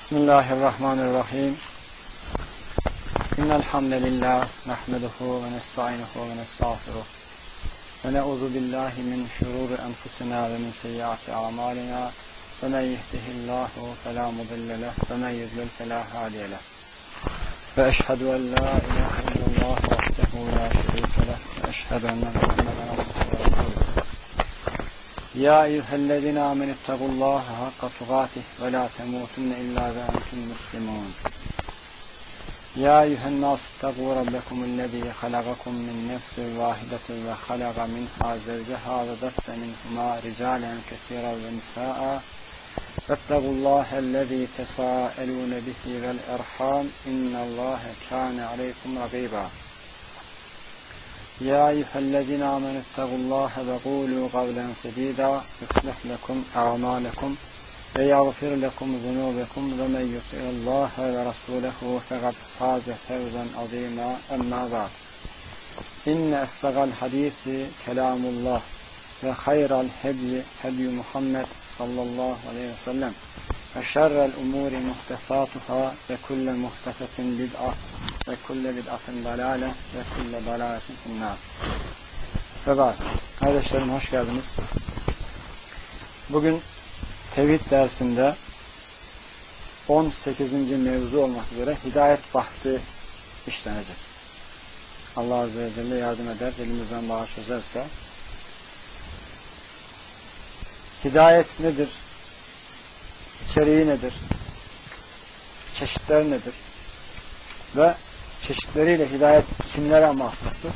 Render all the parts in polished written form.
Bismillahirrahmanirrahim. İnnel hamdelellahi nahmeduhu ve nestainuhu ve nestağfiruh. Ve na'udzu billahi min şururi enfusina ve min seyyiati a'malina. Ve men yehdihillahu fela mudille lehu ve men yudlil fela hadiye lehu. Ve eşhedü en la ilahe illallah vahdehu la şerike lehu ve eşhedü enne Muhammeden abduhu ve resuluh. Ya eyyühellezine amenüttegullaha hakka tugatih ve la temutunne illa ve entum muslimun. Ya eyyühennâsuttegû rabbekumüllezî halagakum min nefsin vâhidetin ve halaga minhâ zevceha ve besse minhumâ ricâlen kesiran ve nisâ'a vettegullâhellezî tesâelûne bihi vel erhâm innallâhe kâne aleykum ragîbâ. Ya eyyühellezine amenüttegullâhe ve gûlû kavlen sedîdâ yuslih lekum a'mâlekum ve yağfir lekum zunûbekum ve men yuti'illâhe ve rasûlehu fekad fâze fevzen azîmâ emmâ ba'd. İnne essegal hadîsi kelâmullah ve hayral hedyi hedyu Muhammed sallallahu aleyhi ve sellem ve şerrel umûri muhtesâtuhâ ve kulle muhtesetin bid'a ve kulle bid'atin dalâle ve kulle dalâletin finnâr. Ve ba'd. Kardeşlerim hoş geldiniz. Bugün tevhid dersinde 18. mevzu olmak üzere hidayet bahsi işlenecek. Allah Azze ve Celle yardım eder, elimizden bağış çözerse. Hidayet nedir? İçeriği nedir? Çeşitleri nedir? Ve çeşitleriyle hidayet kimlere mahsustur?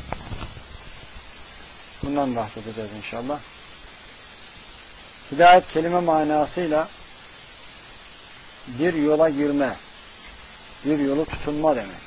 Bundan bahsedeceğiz inşallah. Hidayet kelime manasıyla bir yola girme, bir yolu tutunma demek.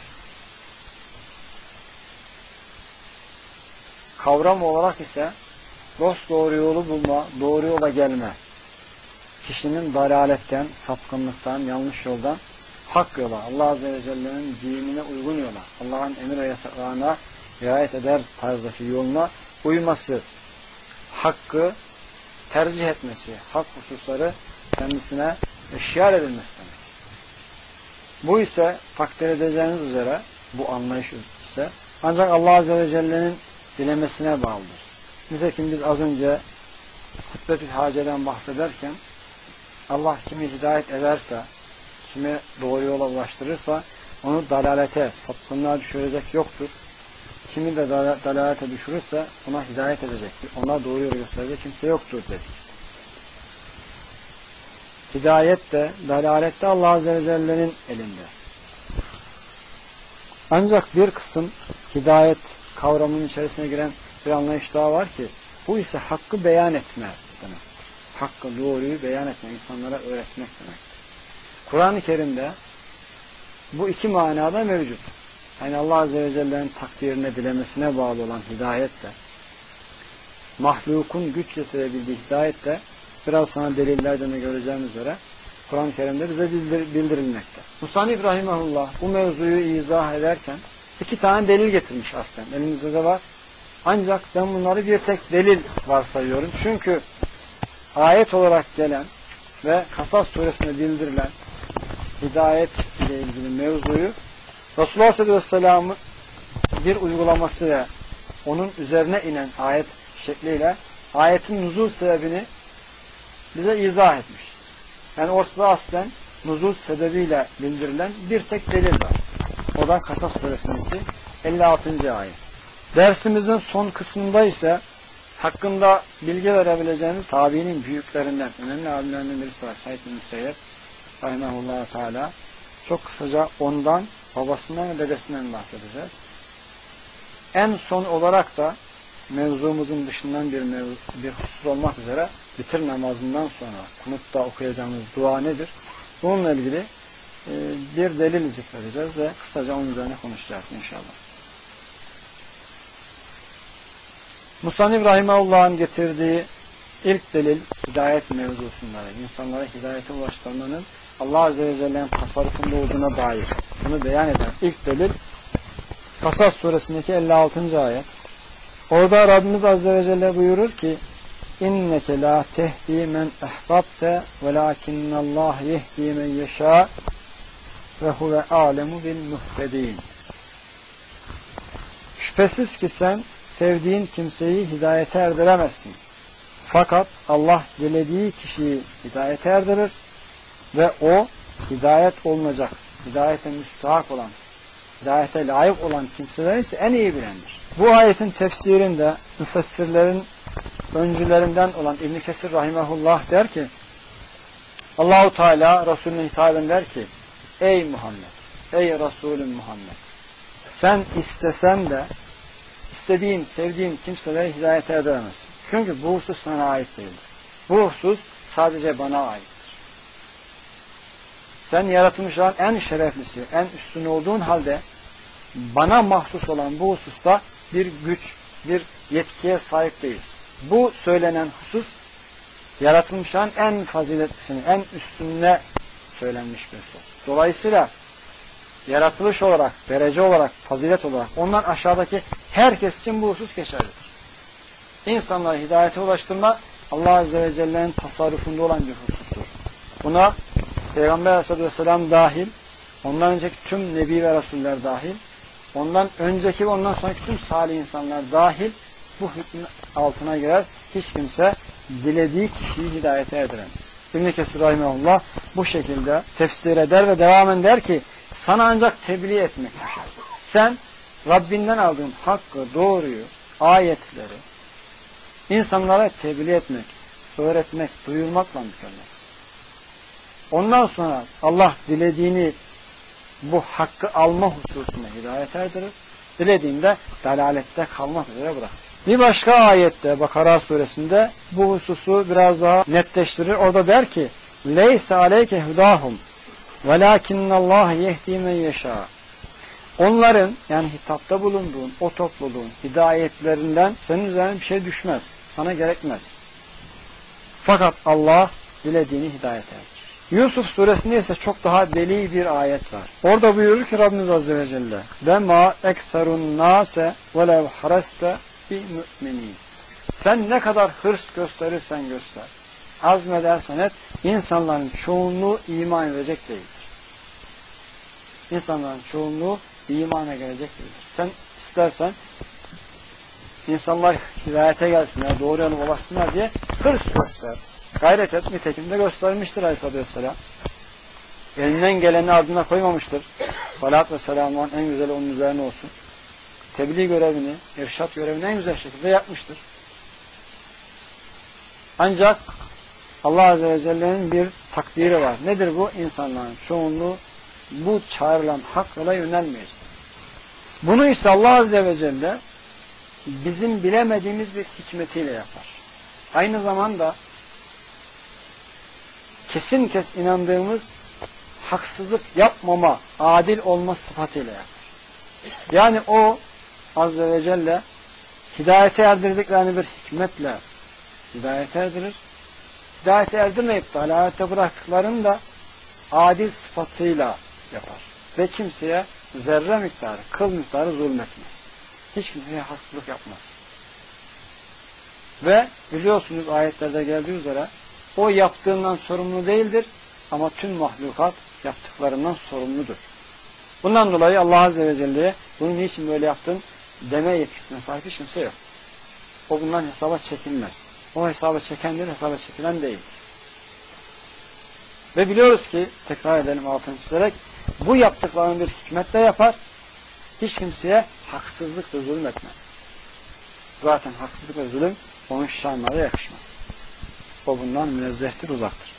Kavram olarak ise dosdoğru yolu bulma, doğru yola gelme. Kişinin dalaletten, sapkınlıktan, yanlış yoldan hak yola, Allah Azze ve Celle'nin dinine uygun yola, Allah'ın emir ve yasaklarına riayet eder tarzdaki yoluna uyması, hakkı tercih etmesi, hak hususları kendisine eşyal edilmesi demek. Bu ise takdir edeceğiniz üzere, bu anlayış ise ancak Allah Azze ve Celle'nin dilemesine bağlıdır. Nitekim biz az önce hutbetül haceden bahsederken Allah kimi hidayet ederse, kimi doğru yola ulaştırırsa onu dalalete, sapkınlığa düşürecek yoktur. Kimi de dalalete düşürürse ona hidayet edecektir. Ona doğru yolu gösterecek kimse yoktur dedik. Hidayet de, dalalet de Allah Azze ve Celle'nin elinde. Ancak bir kısım hidayet kavramının içerisine giren bir anlayış daha var ki bu ise hakkı beyan etme demek. Hakkı, doğruyu beyan etme, insanlara öğretmek demek. Kur'an-ı Kerim'de bu iki manada mevcut. Yani Allah Azze ve Celle'nin takdirine, dilemesine bağlı olan hidayet de, mahlukun güç yetirebildiği hidayet de, biraz sonra delillerden de göreceğimiz üzere Kur'an-ı Kerim'de bize bildirilmekte. Musannif rahimahullah bu mevzuyu izah ederken iki tane delil getirmiş aslen. Elimizde de var. Ancak ben bunları bir tek delil varsayıyorum. Çünkü ayet olarak gelen ve Kasas suresinde bildirilen hidayet ile ilgili mevzuyu Resulullah Aleyhisselatü Vesselam'ın bir uygulaması ve onun üzerine inen ayet şekliyle ayetin nuzul sebebini bize izah etmiş. Yani ortada aslen nuzul sebebiyle bildirilen bir tek delil var. O da Kasas suresindeki 56. ayet. Dersimizin son kısmında ise hakkında bilgi verebileceğimiz tabiinin büyüklerinden, önemli alimlerinden birisi var. Said bin Müseyyep rahimahullah teala. Çok kısaca ondan, babasından ve dedesinden bahsedeceğiz. En son olarak da mevzumuzun dışından bir husus olmak üzere bitir namazından sonra kunutta okuyacağımız dua nedir? Bununla ilgili bir delil zikredeceğiz ve kısaca onun üzerine konuşacağız inşallah. Musannif rahimahullah'ın getirdiği ilk delil hidayet mevzusunda, insanlara hidayete ulaştırmanın Allah Azze ve Celle'nin tasarrufunda olduğuna dair bunu beyan eden ilk delil Kasas suresindeki 56. ayet. Orada Rabbimiz Azze ve Celle buyurur ki İnneke la tehdi men ehbabte velakinnallah yehdi men yeşâ ve huve alemu bil muhtedin. Şüphesiz ki sen sevdiğin kimseyi hidayete erdiremezsin. Fakat Allah dilediği kişiyi hidayete erdirir ve o hidayet olunacak, hidayete müstahak olan, hidayete layık olan kimseler ise en iyi bilendir. Bu ayetin tefsirinde müfessirlerin öncülerinden olan İbn Kesir rahimehullah der ki, Allahu Teala Resulüne hitaben der ki, ey Muhammed, ey Resulüm Muhammed, sen istesen de istediğin, sevdiğin kimselere hidayete edemezsin. Çünkü bu husus sana ait değildir. Bu husus sadece bana aittir. Sen yaratılmışların en şereflisi, en üstün olduğun halde bana mahsus olan bu hususta bir güç, bir yetkiye sahip değiliz. Bu söylenen husus yaratılmışların en faziletlisini, en üstününe söylenmiş bir husus. Dolayısıyla yaratılış olarak, derece olarak, fazilet olarak ondan aşağıdaki herkes için bu husus geçerlidir. İnsanları hidayete ulaştırma Allah Azze ve Celle'nin tasarrufunda olan bir husustur. Buna Peygamber Aleyhisselatü Vesselam dahil, ondan önceki tüm Nebi ve Resuller dahil, ondan önceki ve ondan sonraki tüm salih insanlar dahil bu hükmün altına girer. Hiç kimse dilediği kişiyi hidayete erdiremez. İbn Kesir rahimehullah bu şekilde tefsir eder ve devamen der ki, sana ancak tebliğ etmek düşer. Sen Rabbinden aldığın hakkı, doğruyu, ayetleri insanlara tebliğ etmek, öğretmek, duyurmakla mükellefsin. Ondan sonra Allah dilediğini bu hakkı alma hususuna hidayet erdirir. Dilediğinde dalalette kalmak üzere bırakır. Bir başka ayette Bakara suresinde bu hususu biraz daha netleştirir. Orada der ki, leyse aleyke hudahum velakinnallâhe yehdi men yeşâ. Onların, yani hitapta bulunduğun o topluluğun hidayetlerinden senin üzerine bir şey düşmez. Sana gerekmez. Fakat Allah dilediğini hidayet eder. Yusuf suresinde ise çok daha deli bir ayet var. Orada buyurur ki Rabbimiz Azze ve Celle, ve ma ekserun nase velev hareste bi mü'minin. Sen ne kadar hırs gösterirsen göster, azmedersen et, insanların çoğunluğu iman edecek değildir. İnsanların çoğunluğu imana gelecek değildir. Sen istersen insanlar hidayete gelsinler, doğru yola ulaşsınlar diye hırs göster, gayret et, nitekim de göstermiştir Aleyhisselatü Vesselam. Elinden geleni ardına koymamıştır. Salat ve selamın en güzeli onun üzerine olsun. Tebliğ görevini, irşat görevini en güzel şekilde yapmıştır. Ancak Allah Azze ve Celle'nin bir takdiri var. Nedir bu? İnsanların çoğunluğu bu çağrılan hak yola yönelmeyecek. Bunu ise Allah Azze ve Celle bizim bilemediğimiz bir hikmetiyle yapar. Aynı zamanda kesin inandığımız haksızlık yapmama, adil olma sıfatıyla yapar. Yani o Azze ve Celle hidayete erdirdiklerini bir hikmetle hidayete erdirir. Hidayete erdirmeyip de dalalete bıraktıklarını da adil sıfatıyla yapar. Ve kimseye zerre miktarı, kıl miktarı zulmetmez. Hiç kimseye haksızlık yapmaz. Ve biliyorsunuz ayetlerde geldiği üzere o yaptığından sorumlu değildir ama tüm mahlukat yaptıklarından sorumludur. Bundan dolayı Allah Azze ve Celle'ye bunun niçin böyle yaptın deme yetkisine sahip hiç kimse yok. O bundan hesaba çekilmez. O hesaba çekendir, hesaba çekilen değil. Ve biliyoruz ki, tekrar edelim altını çizerek, bu yaptıklarını bir hikmetle yapar, hiç kimseye haksızlık ve zulüm etmez. Zaten haksızlık ve zulüm onun şanlara yakışmaz. O bundan münezzehtir, uzaktır.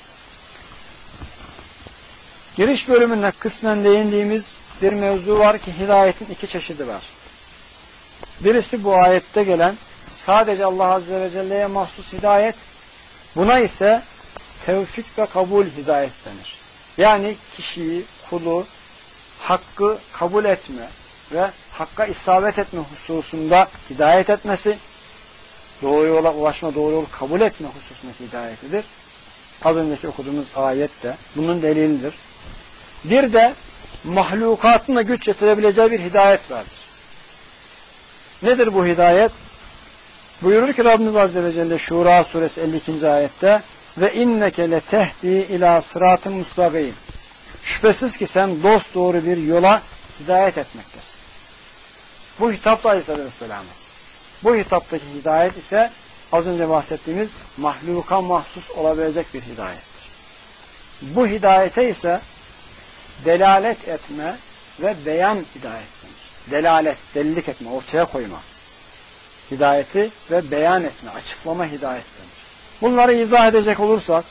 Giriş bölümünde kısmen değindiğimiz bir mevzu var ki hidayetin iki çeşidi var. Birisi bu ayette gelen sadece Allah Azze ve Celle'ye mahsus hidayet, buna ise tevfik ve kabul hidayet denir. Yani kişiyi, kulu hakkı kabul etme ve hakka isabet etme hususunda hidayet etmesi, doğru yola ulaşma, doğru yolu kabul etme hususunda hidayetidir. Az önceki okuduğumuz ayet de bunun delilidir. Bir de mahlukatın da güç yetirebileceği bir hidayet vardır. Nedir bu hidayet? Buyurur ki Rabbimiz Azze ve Celle Şura suresi 52. ayette ve inneke letehdi ila sıratın mustakim. Şüphesiz ki sen dosdoğru bir yola hidayet etmektesin. Bu hitap da Aleyhisselatü Vesselam'a. Bu hitaptaki hidayet ise az önce bahsettiğimiz mahluka mahsus olabilecek bir hidayettir. Bu hidayete ise delalet etme ve beyan hidayet denir. Delalet, delilik etme, ortaya koyma hidayeti ve beyan etme, açıklama hidayet denir. Bunları izah edecek olursak,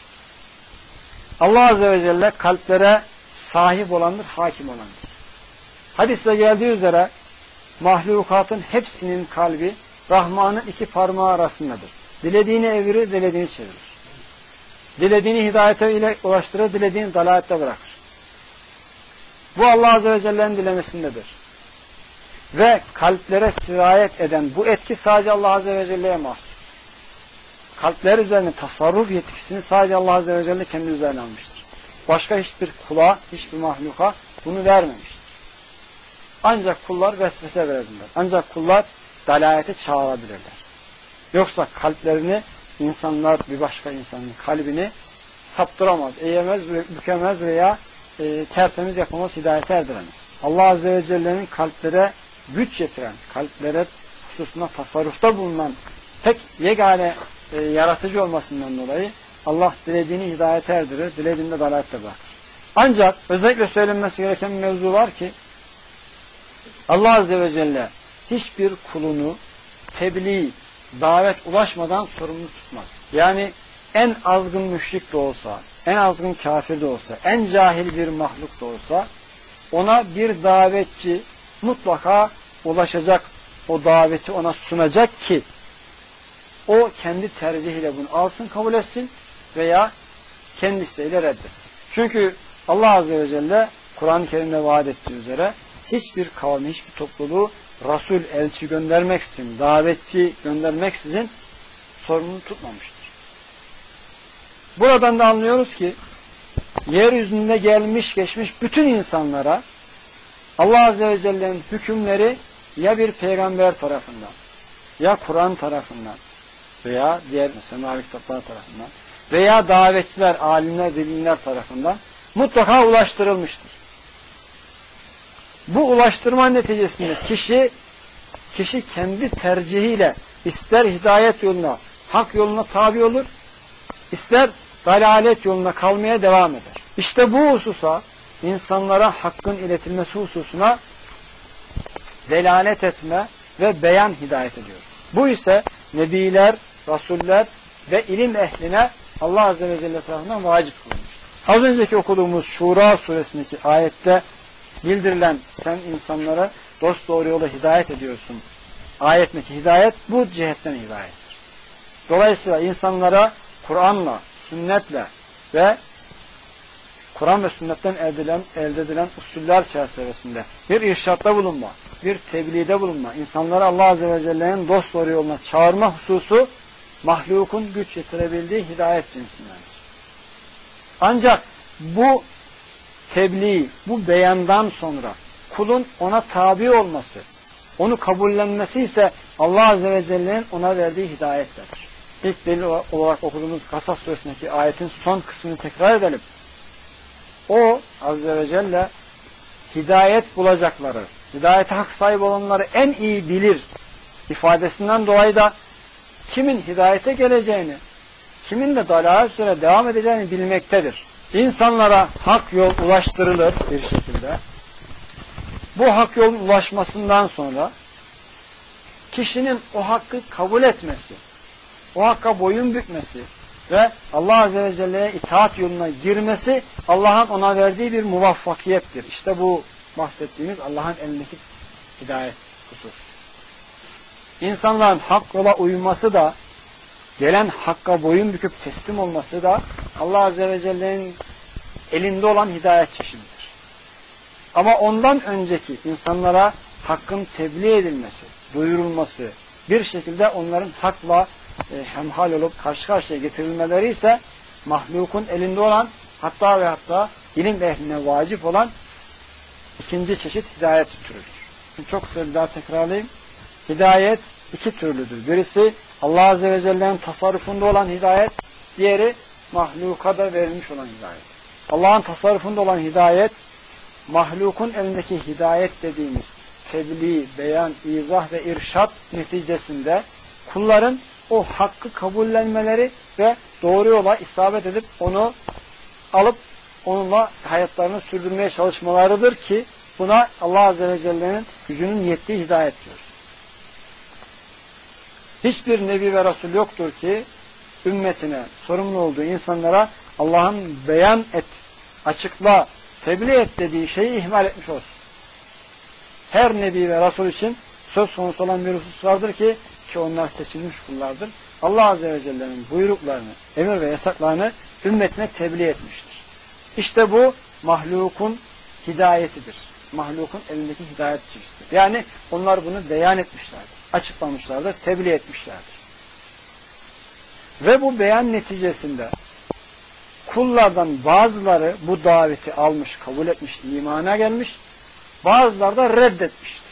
Allah Azze ve Celle kalplere sahip olandır, hakim olandır. Hadiste geldiği üzere mahlukatın hepsinin kalbi Rahman'ın iki parmağı arasındadır. Dilediğini evirir, dilediğini çevirir. Dilediğini hidayete ile ulaştırır, dilediğini dalalette bırakır. Bu Allah Azze ve Celle'nin dilemesindedir. Ve kalplere sirayet eden bu etki sadece Allah Azze ve Celle'ye mahsus. Kalpler üzerine tasarruf yetkisini sadece Allah Azze ve Celle kendi üzerine almıştır. Başka hiçbir kula, hiçbir mahluka bunu vermemiştir. Ancak kullar vesvese verebilirler. Ancak kullar dalalete çağırabilirler. Yoksa kalplerini insanlar bir başka insanın kalbini saptıramaz, eğemez, bükemez veya tertemiz yapamaz, hidayete erdiremez. Allah Azze ve Celle'nin kalplere güç getiren, kalplere hususuna tasarrufta bulunan tek yegane yaratıcı olmasından dolayı Allah dilediğini hidayete erdirir, dilediğini de dalalette bırakır. Ancak özellikle söylenmesi gereken bir mevzu var ki Allah Azze ve Celle hiçbir kulunu tebliğ, davet ulaşmadan sorumlu tutmaz. Yani en azgın müşrik de olsa, en azgın kafir de olsa, en cahil bir mahluk da olsa ona bir davetçi mutlaka ulaşacak, o daveti ona sunacak ki o kendi tercihiyle bunu alsın, kabul etsin veya kendisiyle reddetsin. Çünkü Allah Azze ve Celle Kur'an-ı Kerim'de vaat ettiği üzere hiçbir kavmi, hiçbir topluluğu Resul, elçi göndermeksizin, davetçi göndermeksizin sorumlu tutmamıştır. Buradan da anlıyoruz ki yeryüzünde gelmiş geçmiş bütün insanlara Allah Azze ve Celle'nin hükümleri ya bir peygamber tarafından, ya Kur'an tarafından veya diğer semavi kitaplar tarafından veya davetçiler, alimler, bilimler tarafından mutlaka ulaştırılmıştır. Bu ulaştırma neticesinde kişi kendi tercihiyle ister hidayet yoluna, hak yoluna tabi olur, ister dalalet yoluna kalmaya devam eder. İşte bu hususa, insanlara hakkın iletilmesi hususuna delalet etme ve beyan hidayet ediyor. Bu ise nebiler, rasuller ve ilim ehline Allah Azze ve Celle tarafından vacip kılınmıştır. Az önceki okuduğumuz Şura suresindeki ayette bildirilen sen insanlara dosdoğru yola hidayet ediyorsun ayetindeki hidayet bu cihetten hidayettir. Dolayısıyla insanlara Kur'an'la, sünnetle ve Kur'an ve sünnetten elde edilen usuller çerçevesinde bir irşatta bulunma, bir tebliğde bulunma, insanları Allah Azze ve Celle'nin dosdoğru yoluna çağırma hususu mahlukun güç yetirebildiği hidayet cinsindendir. Ancak bu tebliğ, bu beyandan sonra kulun ona tabi olması, onu kabullenmesi ise Allah Azze ve Celle'nin ona verdiği hidayetlerdir. İlk delil olarak okuduğumuz Kasas suresindeki ayetin son kısmını tekrar edelim. O Azze ve Celle hidayet bulacakları, hidayete hak sahibi olanları en iyi bilir ifadesinden dolayı da kimin hidayete geleceğini, kimin de dalalet üzere devam edeceğini bilmektedir. İnsanlara hak yol ulaştırılır bir şekilde. Bu hak yolun ulaşmasından sonra kişinin o hakkı kabul etmesi, o hakka boyun bükmesi ve Allah Azze ve Celle'ye itaat yoluna girmesi Allah'ın ona verdiği bir muvaffakiyettir. İşte bu bahsettiğimiz Allah'ın elindeki hidayet husus. İnsanların hak yola uyması da, gelen hakka boyun büküp teslim olması da Allah Azze ve Celle'nin elinde olan hidayet çeşididir. Ama ondan önceki insanlara hakkın tebliğ edilmesi, duyurulması, bir şekilde onların hakla hemhal olup karşı karşıya getirilmeleri ise mahlukun elinde olan hatta ve hatta ilim ehline vacip olan ikinci çeşit hidayet türüdür. Şimdi çok kısa bir daha tekrarlayayım. Hidayet iki türlüdür. Birisi Allah Azze ve Celle'nin tasarrufunda olan hidayet, diğeri mahlukada verilmiş olan hidayet. Allah'ın tasarrufunda olan hidayet, mahlukun elindeki hidayet dediğimiz tebliğ, beyan, izah ve irşat neticesinde kulların o hakkı kabullenmeleri ve doğru yola isabet edip onu alıp onunla hayatlarını sürdürmeye çalışmalarıdır ki buna Allah Azze ve Celle'nin gücünün yettiği hidayet diyor. Hiçbir nebi ve resul yoktur ki ümmetine, sorumlu olduğu insanlara Allah'ın beyan et, açıkla, tebliğ et dediği şeyi ihmal etmiş olsun. Her nebi ve resul için söz konusu olan bir husus vardır ki onlar seçilmiş kullardır. Allah Azze ve Celle'nin buyruklarını, emir ve yasaklarını ümmetine tebliğ etmiştir. İşte bu mahlukun hidayetidir. Mahlukun elindeki hidayet çeşididir. Yani onlar bunu beyan etmişlerdir, açıklamışlardır, tebliğ etmişlerdir. Ve bu beyan neticesinde kullardan bazıları bu daveti almış, kabul etmiş, imana gelmiş, bazıları da reddetmiştir.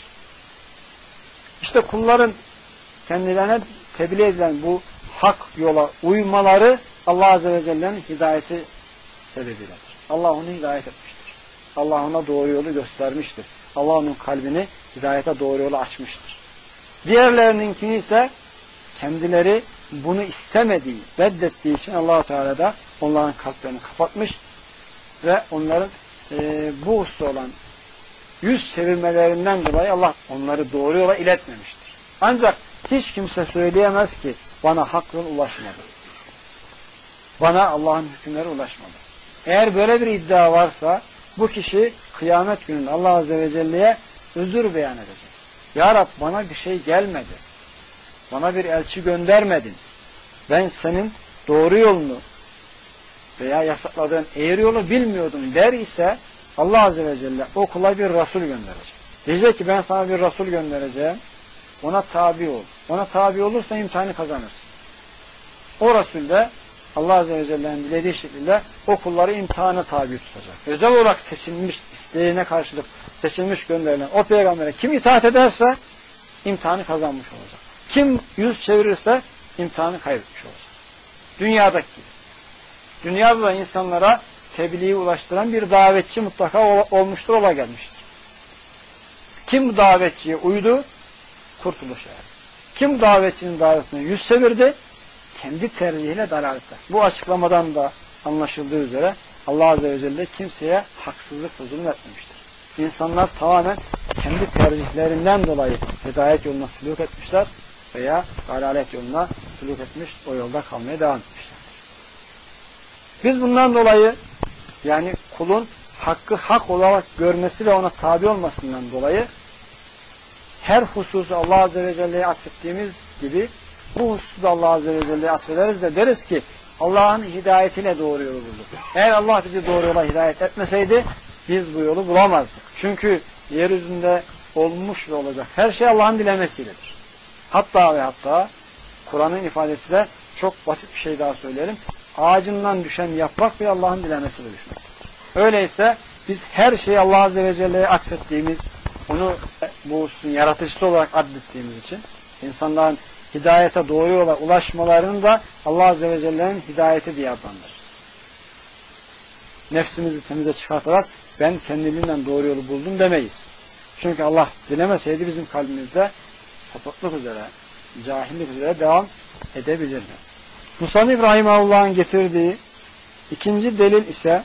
İşte kulların kendilerine tebliğ edilen bu hak yola uymaları Allah Azze ve Celle'nin hidayeti sebebiyledir. Allah onu hidayet etmiştir. Allah ona doğru yolu göstermiştir. Allah onun kalbini hidayete doğru yolu açmıştır. Diğerlerininkini ise kendileri bunu istemediği, reddettiği için Allah-u Teala da onların kalplerini kapatmış ve onların bu hususta olan yüz çevirmelerinden dolayı Allah onları doğru yola iletmemiştir. Ancak hiç kimse söyleyemez ki bana hak yol ulaşmadı. Bana Allah'ın hükümleri ulaşmadı. Eğer böyle bir iddia varsa bu kişi kıyamet gününde Allah Azze ve Celle'ye özür beyan edecek. Ya Rab bana bir şey gelmedi. Bana bir elçi göndermedin. Ben senin doğru yolunu veya yasakladığın eğri yolu bilmiyordum der ise Allah Azze ve Celle o kula bir Resul gönderecek. Diyecek ki ben sana bir Resul göndereceğim. Ona tabi ol. Ona tabi olursa imtihanı kazanırsın. O Resul de Allah Azze ve Celle'nin dilediği şekilde o kulları imtihana tabi tutacak. Özel olarak seçilmiş, isteğine karşılık seçilmiş gönderilen o peygambere kim itaat ederse imtihanı kazanmış olacak. Kim yüz çevirirse imtihanı kaybetmiş olacak. Dünyadaki gibi. Dünyada da insanlara tebliği ulaştıran bir davetçi mutlaka olmuştur, ola gelmiştir. Kim bu davetçiye uydu? Kurtuluş erdi. Kim davetçinin davetine yüz çevirdi? Kendi tercihiyle dalalette. Bu açıklamadan da anlaşıldığı üzere Allah Azze ve Celle kimseye haksızlık ve zulmetmemiştir. İnsanlar tamamen kendi tercihlerinden dolayı hidayet yoluna sülûk etmişler veya dalalet yoluna sülûk etmiş, o yolda kalmaya devam etmişler. Biz bundan dolayı yani kulun hakkı hak olarak görmesi ve ona tabi olmasından dolayı her hususu Allah Azze ve Celle'ye atfettiğimiz gibi bu hususu da Allah Azze ve Celle'ye atfederiz de deriz ki Allah'ın hidayetiyle doğru yolu bulduk. Eğer Allah bizi doğru yola hidayet etmeseydi biz bu yolu bulamazdık. Çünkü yeryüzünde olmuş ve olacak her şey Allah'ın dilemesiyledir. Hatta ve hatta Kur'an'ın ifadesiyle çok basit bir şey daha söyleyelim. Ağacından düşen yaprak ve Allah'ın dilemesiyle düşmektedir. Öyleyse biz her şeyi Allah Azze ve Celle'ye atfettiğimiz, onu bu hususun yaratıcısı olarak adettiğimiz için insanların hidayete doğru yola ulaşmalarını da Allah Azze ve Celle'nin hidayeti diye adlandırırız. Nefsimizi temize çıkartarak ben kendiliğinden doğru yolu buldum demeyiz. Çünkü Allah dilemeseydi bizim kalbimizde sapıklık üzere, cahillik üzere devam edebilirdi. Musannif Rahimahullah'ın getirdiği ikinci delil ise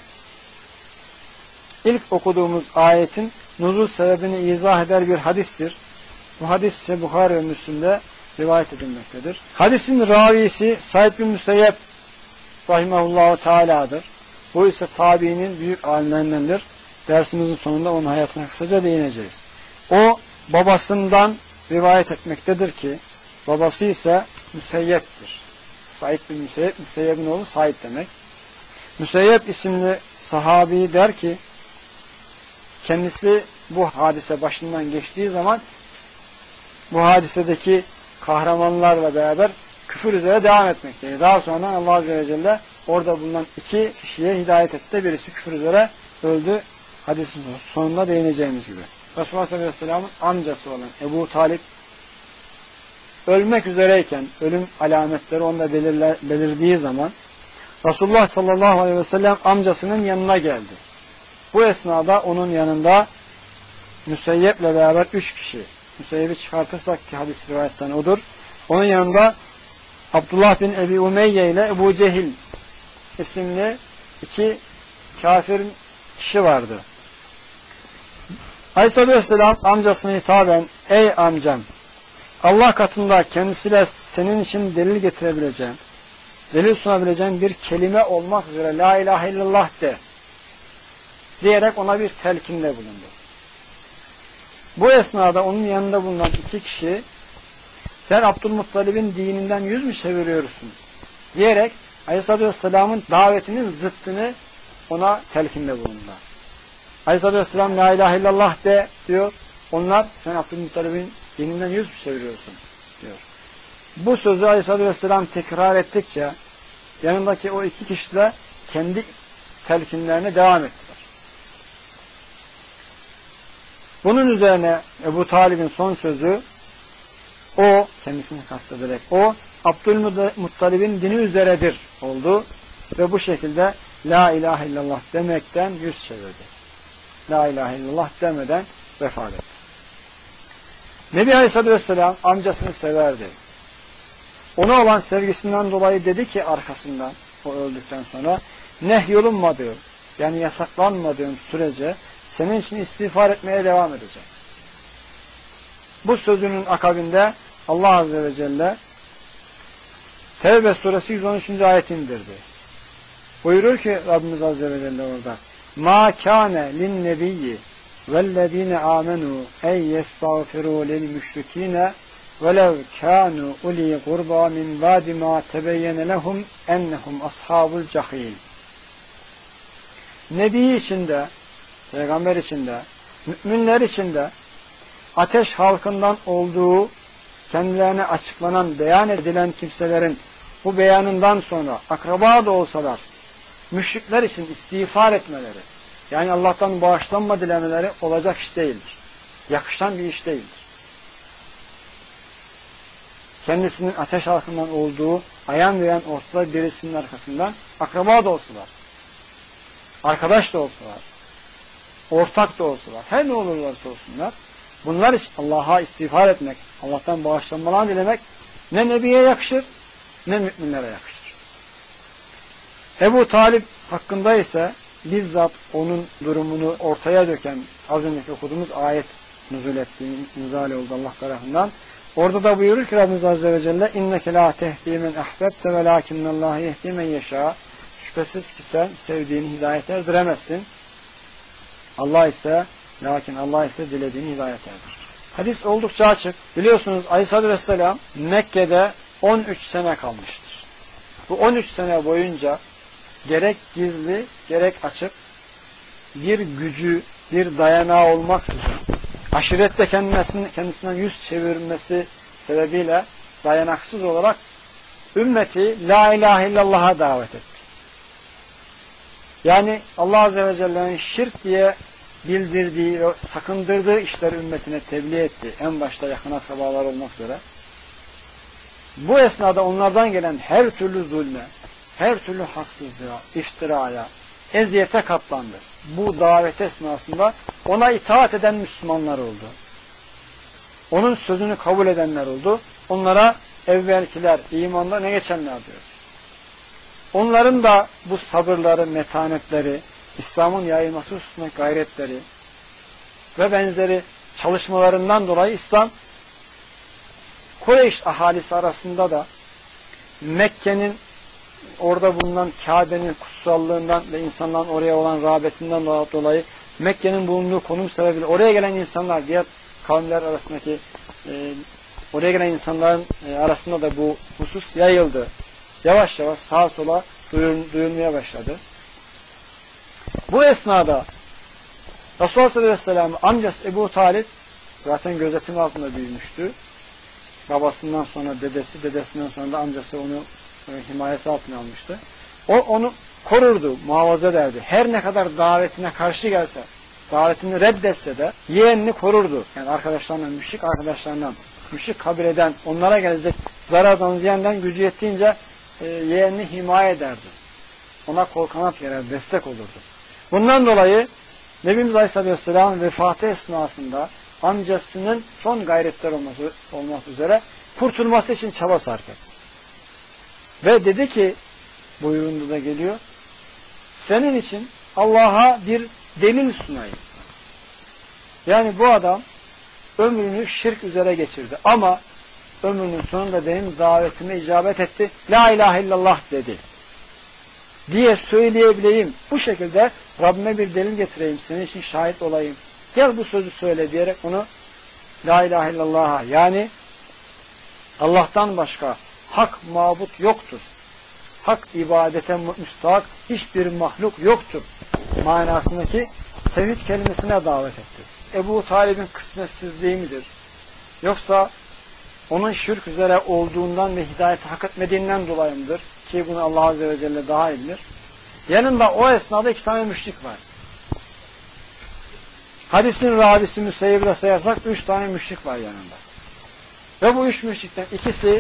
ilk okuduğumuz ayetin nuzul sebebini izah eder bir hadistir. Bu hadis ise Bukhari ve Müslim'de rivayet edilmektedir. Hadisin ravisi Said bin Müseyyep Rahimahullahu Teala'dır. Bu ise tabiinin büyük alimlerindendir. Dersimizin sonunda onun hayatına kısaca değineceğiz. O babasından rivayet etmektedir ki babası ise Müseyyep'tir. Said bin Müseyyep, Müseyyep'in oğlu Said demek. Müseyyep isimli sahabi der ki kendisi bu hadise başından geçtiği zaman bu hadisedeki kahramanlarla beraber küfür üzere devam etmekteydi. Daha sonra Allah Azze ve Celle orada bulunan iki kişiye hidayet etti. Birisi küfür üzere öldü. Hadisin sonunda değineceğimiz gibi. Resulullah sallallahu aleyhi ve sellem'in amcası olan Ebu Talip ölmek üzereyken ölüm alametleri onda belirdiği zaman Resulullah sallallahu aleyhi ve sellem amcasının yanına geldi. Bu esnada onun yanında Müseyyep'le beraber 3 kişi. Müseyyep'i çıkartırsak ki hadis rivayetten odur. Onun yanında Abdullah bin Ebi Umeyye ile Ebu Cehil isimli 2 kafir kişi vardı. Aleyhisselatü Vesselam amcasına hitaben, ey amcam, Allah katında kendisiyle senin için delil getirebileceğim, delil sunabileceğim bir kelime olmak üzere la ilahe illallah de diyerek ona bir telkinde bulundu. Bu esnada onun yanında bulunan 2 kişi sen Abdülmuttalib'in dininden yüz mü çeviriyorsun diyerek Aleyhisselatü Vesselam'ın davetinin zıttını ona telkinde bulundular. Aleyhisselatü Vesselam la ilahe illallah de diyor. Onlar sen Abdülmuttalib'in dininden yüz mü çeviriyorsun diyor. Bu sözü Aleyhisselatü Vesselam tekrar ettikçe yanındaki o 2 kişi de kendi telkinlerine devam ettiler. Bunun üzerine Ebu Talib'in son sözü o, kendisini kastederek o Abdülmuttalib'in dini üzeredir oldu ve bu şekilde la ilahe illallah demekten yüz çevirdi. La ilahe illallah demeden vefat etti. Nebi Aleyhisselatü Vesselam amcasını severdi. Ona olan sevgisinden dolayı dedi ki arkasından, o öldükten sonra, nehyolunmadığım, yani yasaklanmadığım sürece senin için istiğfar etmeye devam edeceğim. Bu sözünün akabinde Allah Azze ve Celle Tevbe suresi 113. ayet indirdi. Buyurur ki Rabbimiz Azze ve Celle orada, مَا كَانَ لِلنَّبِيِّ وَالَّذ۪ينَ آمَنُوا اَنْ يَسْتَغْفِرُوا لِلْمُشْرِك۪ينَ وَلَوْ كَانُوا اُلِي قُرْبَى مِنْ بَعْدِ مَا تَبَيَّنَ لَهُمْ اَنَّهُمْ أَصْحَابُ الْجَحِيمِ. Nebi içinde, peygamber içinde, müminler içinde ateş halkından olduğu kendilerine açıklanan, beyan edilen kimselerin bu beyanından sonra akraba da olsalar müşrikler için istiğfar etmeleri, yani Allah'tan bağışlanma dilemeleri olacak iş değildir. Yakışan bir iş değildir. Kendisinin ateş halkından olduğu ayan veyan ortada birisinin arkasından akraba da olsalar, arkadaş da olsalar, ortak da olsalar, her ne olurlarsa olsunlar, bunlar için Allah'a istiğfar etmek, Allah'tan bağışlanmalar dilemek ne Nebi'ye yakışır, ne müminlere yakışır. Ebu Talib hakkında ise bizzat onun durumunu ortaya döken az önceki okuduğumuz ayet nüzul ettiği inzal oldu Allah tarafından. Orada da buyurur ki Rabbimiz Azze ve Celle inneke la tehdi men ahbebte ve lakinnallahi yehdi men yeşâ. Şüphesiz ki sen sevdiğini hidayet erdiremezsin. Allah ise dilediğini hidayet erdirir. Hadis oldukça açık. Biliyorsunuz Aleyhisselatü Vesselam Mekke'de 13 sene kalmıştır. Bu 13 sene boyunca gerek gizli gerek açık bir gücü, bir dayanağı olmaksızın aşirette kendisinden yüz çevirmesi sebebiyle dayanaksız olarak ümmeti la ilahe illallah'a davet etti. Yani Allah Azze ve Celle'nin şirk diye bildirdiği ve sakındırdığı işleri ümmetine tebliğ etti. En başta yakın akrabalar olmak üzere. Bu esnada onlardan gelen her türlü zulme, her türlü haksızlığa, iftiraya, eziyete katlandı. Bu davet esnasında ona itaat eden Müslümanlar oldu. Onun sözünü kabul edenler oldu. Onlara evvelkiler, imanda ne geçenler diyor. Onların da bu sabırları, metanetleri, İslam'ın yayılması hususunda gayretleri ve benzeri çalışmalarından dolayı İslam Kureyş ahalisi arasında da Mekke'nin orada bulunan Kabe'nin kutsallığından ve insanların oraya olan rağbetinden dolayı Mekke'nin bulunduğu konum sebebiyle oraya gelen insanlar, diğer kavimler arasındaki oraya gelen insanların arasında da bu husus yayıldı. Yavaş yavaş sağa sola duyulmaya başladı. Bu esnada Resulullah sallallahu aleyhi ve sellem amcası Ebu Talib zaten gözetim altında büyümüştü. Babasından sonra dedesi, dedesinden sonra da amcası onu himayesi altına almıştı. O onu korurdu, muhafaza ederdi. Her ne kadar davetine karşı gelse, davetini reddetse de yeğenini korurdu. Yani arkadaşlarından, müşrik kabileden, onlara gelecek zarardan, ziyandan gücü yettiğince yeğenini himaye ederdi. ona kol kanat gerer, destek olurdu. Bundan dolayı Nebimiz Aleyhisselatü Vesselam'ın vefatı esnasında amcasının son gayretler olmak üzere kurtulması için çaba sarf etti. Ve dedi ki, buyruğunda da geliyor, senin için Allah'a bir delil sunayım. Yani bu adam ömrünü şirk üzere geçirdi ama ömrünün sonunda benim davetime icabet etti. La ilahe illallah dedi diye söyleyebileyim. Bu şekilde Rabbime bir delil getireyim. Senin için şahit olayım. Gel bu sözü söyle diyerek onu La ilahe illallah'a, yani Allah'tan başka hak mabut yoktur. Hak ibadete müstahak hiçbir mahluk yoktur manasındaki tevhid kelimesine davet etti. Ebu Talib'in kısmetsizliği midir? Yoksa onun şirk üzere olduğundan ve hidayeti hak etmediğinden dolayı mıdır? Ki bunu Allah Azze ve Celle daha iyi bilir. Yanında o esnada 2 tane müşrik var. Hadisin ravisi Müseyyib'de sayarsak 3 tane müşrik var yanında. Ve bu 3 müşrikten ikisi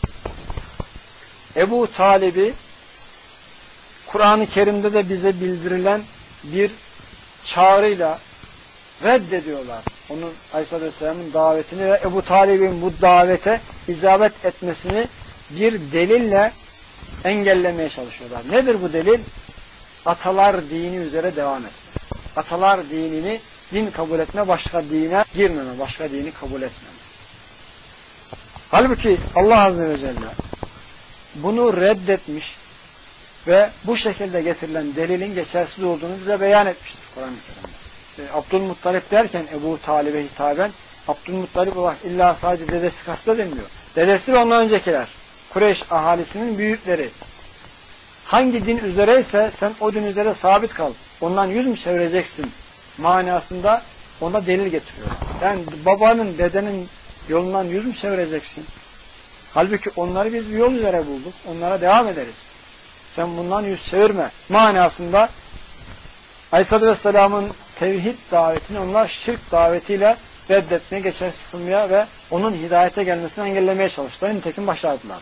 Ebu Talib'i Kur'an-ı Kerim'de de bize bildirilen bir çağrıyla reddediyorlar. Onun Aleyhisselatü Vesselam'ın davetini ve Ebu Talib'in bu davete icabet etmesini bir delille engellemeye çalışıyorlar. Nedir bu delil? Atalar dini üzere devam etme. Atalar dinini din kabul etme, başka dine girmeme, başka dini kabul etmeme. Halbuki Allah Azze ve Celle bunu reddetmiş ve bu şekilde getirilen delilin geçersiz olduğunu bize beyan etmiştir Kur'an-ı Kerim'de. Abdülmuttalip derken Ebu Talib'e hitaben Abdülmuttalip olarak illa sadece dedesi kastedilmiyor. Dedesi ve ondan öncekiler. Kureyş ahalisinin büyükleri. Hangi din üzereyse sen o din üzere sabit kal. Ondan yüz mü çevireceksin manasında ona delil getiriyor. Yani babanın, dedenin yolundan yüz mü çevireceksin? Halbuki onları biz bir yol üzere bulduk. Onlara devam ederiz. Sen bundan yüz çevirme manasında Aleyhisselatü Vesselam'ın tevhid davetini onlar şirk davetiyle reddetmeye, geçersiz kılmaya ve onun hidayete gelmesini engellemeye çalıştılar. Nitekim başardılar.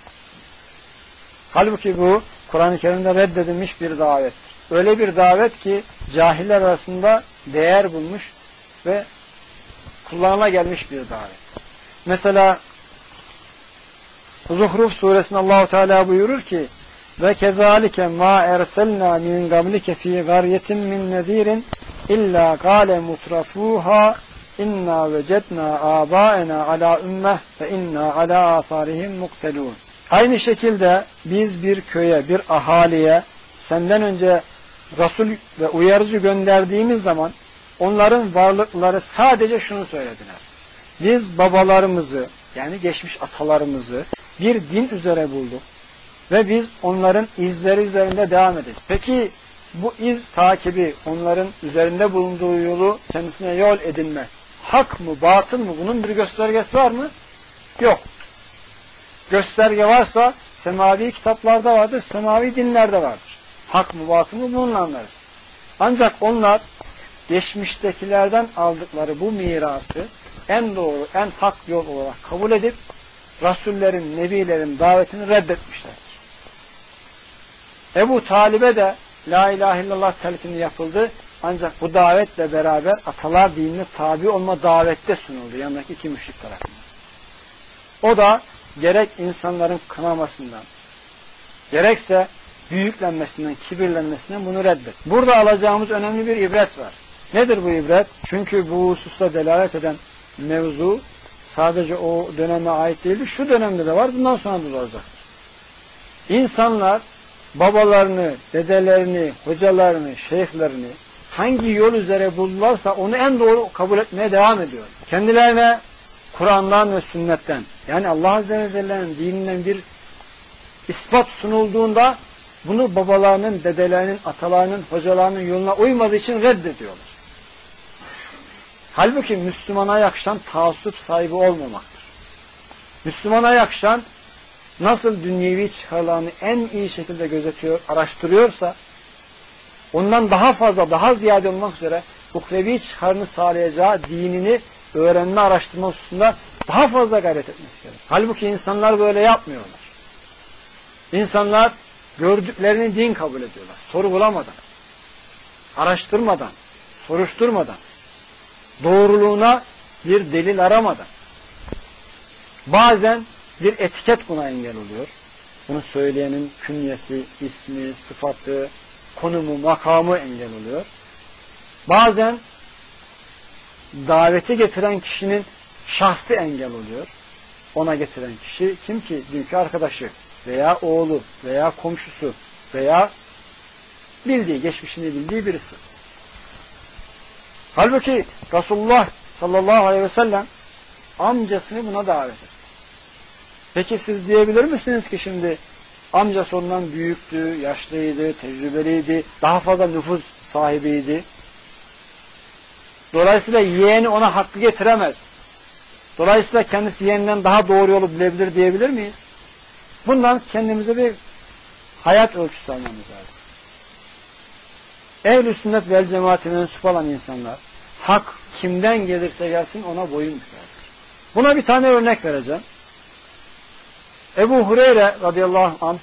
Halbuki bu Kur'an-ı Kerim'de reddedilmiş bir davettir. Öyle bir davet ki cahiller arasında değer bulmuş ve kullanıla gelmiş bir davet. Mesela Zuhruf suresinde Allah-u Teala buyurur ki ve kezalike ma erselna min qablike fi qaryatin min nedirin illa qale mutrafuha inna vecedna abaena ala ümmeh ve inna ala atharihim muqtelun. Aynı şekilde biz bir köye, bir ahaliye senden önce Resul ve uyarıcı gönderdiğimiz zaman onların varlıkları sadece şunu söylediler. Biz babalarımızı, yani geçmiş atalarımızı bir din üzere bulduk ve biz onların izleri üzerinde devam edeceğiz. Peki bu iz takibi, onların üzerinde bulunduğu yolu kendisine yol edinme, hak mı, batıl mı? Bunun bir göstergesi var mı? Yok. Gösterge varsa semavi kitaplarda vardır, semavi dinlerde vardır. Hak mı, batıl mı? Bununla anlarız. Ancak onlar geçmiştekilerden aldıkları bu mirası en doğru, en hak yol olarak kabul edip Rasullerin, Nebilerin davetini reddetmişlerdir. Ebu Talib'e de La ilahe illallah telkini yapıldı. Ancak bu davetle beraber atalar dinine tabi olma davette sunuldu. Yanındaki 2 müşrik tarafından. O da gerek insanların kınamasından, gerekse büyüklenmesinden, kibirlenmesinden bunu reddet. Burada alacağımız önemli bir ibret var. Nedir bu ibret? Çünkü bu hususta delalet eden mevzu sadece o döneme ait değildir. Şu dönemde de var, bundan sonra da olacaktır. İnsanlar babalarını, dedelerini, hocalarını, şeyhlerini hangi yol üzere buldularsa onu en doğru kabul etmeye devam ediyor. Kendilerine Kur'an'dan ve sünnetten, yani Allah Azze ve Celle'nin dininden bir ispat sunulduğunda bunu babalarının, dedelerinin, atalarının, hocalarının yoluna uymadığı için reddediyorlar. Halbuki Müslümana yakışan taassup sahibi olmamaktır. Müslümana yakışan nasıl dünyevi çıkarlarını en iyi şekilde gözetiyor, araştırıyorsa ondan daha fazla, daha ziyade olmak üzere uhrevi çıkarını sağlayacağı dinini öğrenme, araştırma hususunda daha fazla gayret etmesi gerekir. Halbuki insanlar böyle yapmıyorlar. İnsanlar gördüklerini din kabul ediyorlar. Sorgulamadan, araştırmadan, soruşturmadan, doğruluğuna bir delil aramadan. Bazen bir etiket buna engel oluyor. Bunu söyleyenin künyesi, ismi, sıfatı, konumu, makamı engel oluyor. Bazen daveti getiren kişinin şahsı engel oluyor. Ona getiren kişi kim ki? Dünkü arkadaşı veya oğlu veya komşusu veya bildiği, geçmişini bildiği birisi. Halbuki Resulullah sallallahu aleyhi ve sellem amcasını buna davet etti. Peki siz diyebilir misiniz ki şimdi amcası ondan büyüktü, yaşlıydı, tecrübeliydi, daha fazla nüfuz sahibiydi. Dolayısıyla yeğeni ona hakkı getiremez. Dolayısıyla kendisi yeğeninden daha doğru yolu bilebilir diyebilir miyiz? Bundan kendimize bir hayat ölçüsü almamız lazım. Ehl-i sünnet vel cemaatine mensup olan insanlar hak kimden gelirse gelsin ona boyun bükerler. Buna bir tane örnek vereceğim. Ebu Hureyre radıyallahu anh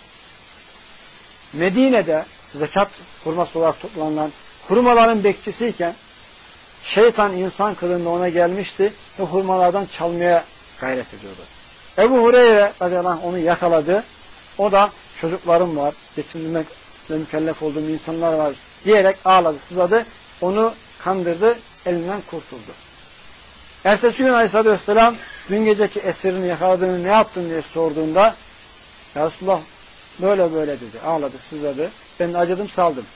Medine'de zekat hurması olarak toplanılan hurmaların bekçisiyken şeytan insan kılığında ona gelmişti ve hurmalardan çalmaya gayret ediyordu. Ebu Hureyre radıyallahu anh onu yakaladı. O da çocuklarım var, geçindirmekle mükellef olduğum insanlar var diyerek ağladı, sızladı. Onu kandırdı, elinden kurtuldu. Ertesi gün Aleyhisselatü Vesselam dün geceki esirini yakaladığını ne yaptın diye sorduğunda Ya Resulullah böyle böyle dedi. Ağladı, sızladı. Ben acıdım, saldım.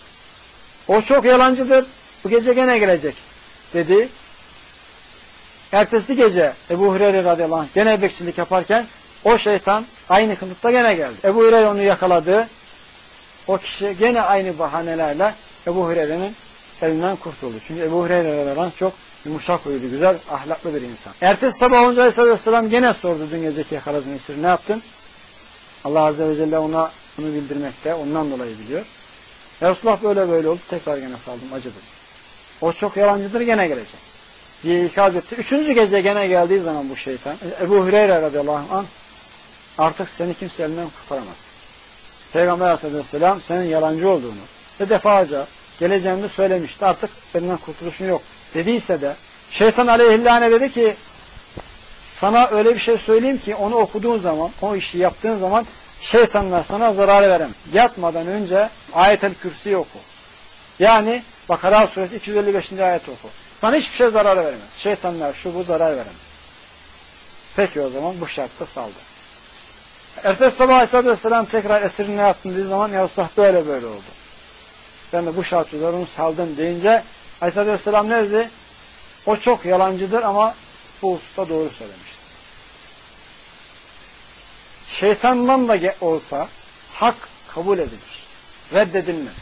O çok yalancıdır. Bu gece gene gelecek dedi. Ertesi gece Ebu Hureyre radıyallahu anh gene bekçilik yaparken o şeytan aynı kılıkta gene geldi. Ebu Hureyre onu yakaladı. O kişi gene aynı bahanelerle Ebu Hureyre'nin elinden kurtuldu. Çünkü Ebu Hureyre radıyallahu anh çok yumuşak huylu, güzel, ahlaklı bir insan. Ertesi sabah olunca Aleyhisselatü Vesselam gene sordu dün geceki yakaladığın esiri ne yaptın? Allah Azze ve Celle ona bunu bildirmekte, ondan dolayı biliyor. Resulullah böyle böyle oldu, tekrar gene saldım, acıdım. O çok yalancıdır, gene gelecek diye ikaz etti. Üçüncü gece gene geldiği zaman bu şeytan, Ebu Hureyre radıyallahu anh artık seni kimse elinden kurtaramaz. Peygamber Aleyhisselam senin yalancı olduğunu ve defalarca geleceğini söylemişti. Artık benden kurtuluşun yok dediyse de şeytan aleyhillâne dedi ki sana öyle bir şey söyleyeyim ki onu okuduğun zaman, o işi yaptığın zaman şeytanlar sana zarar veremez. Yatmadan önce Ayet-el Kürsi'yi oku. Yani Bakara suresi 255. ayet oku. Sana hiçbir şey zarar veremez. Şeytanlar şu bu zarar veremez. Peki o zaman bu şartta saldı. Ertesi sabah Aleyhisselatü Vesselam tekrar esirini ne yaptın dediği zaman ya Resulullah böyle böyle oldu. Ben de bu şart üzere onu saldım deyince Aleyhisselatü Vesselam ne dedi? O çok yalancıdır ama bu hususta doğru söylemiştir. Şeytandan da olsa hak kabul edilir. Reddedilmez.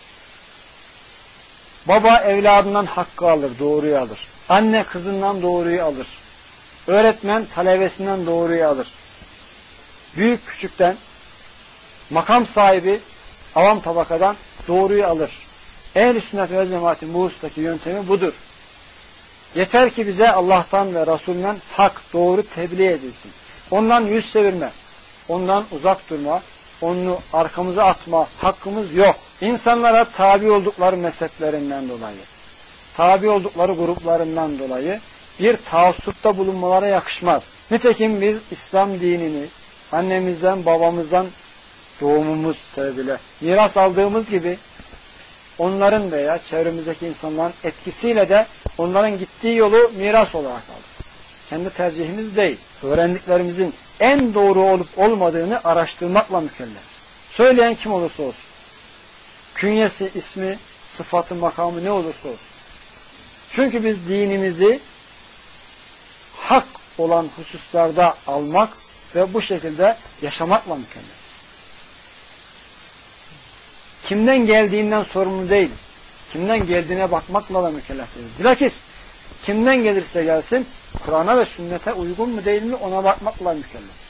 Baba evladından hakkı alır, doğruyu alır. Anne kızından doğruyu alır. Öğretmen talebesinden doğruyu alır. Büyük küçükten, makam sahibi, avam tabakadan doğruyu alır. Ehl-i sünnet ve cemaatin bu husustaki yöntemi budur. Yeter ki bize Allah'tan ve Resulünden hak, doğru tebliğ edilsin. Ondan yüz çevirme, ondan uzak durma, onu arkamıza atma hakkımız yok. İnsanlara tabi oldukları mezheplerinden dolayı, tabi oldukları gruplarından dolayı bir taassupta bulunmalara yakışmaz. Nitekim biz İslam dinini annemizden, babamızdan doğumumuz sebebiyle miras aldığımız gibi onların veya çevremizdeki insanların etkisiyle de onların gittiği yolu miras olarak aldık. Kendi tercihimiz değil. Öğrendiklerimizin en doğru olup olmadığını araştırmakla mükellefiz. Söyleyen kim olursa olsun. Künyesi, ismi, sıfatı, makamı ne olursa olsun. Çünkü biz dinimizi hak olan hususlarda almak ve bu şekilde yaşamakla mükellefiz. Kimden geldiğinden sorumlu değiliz. Kimden geldiğine bakmakla da mükellefiz. Bilakis kimden gelirse gelsin Kur'an'a ve sünnete uygun mu değil mi ona bakmakla mükellefiz.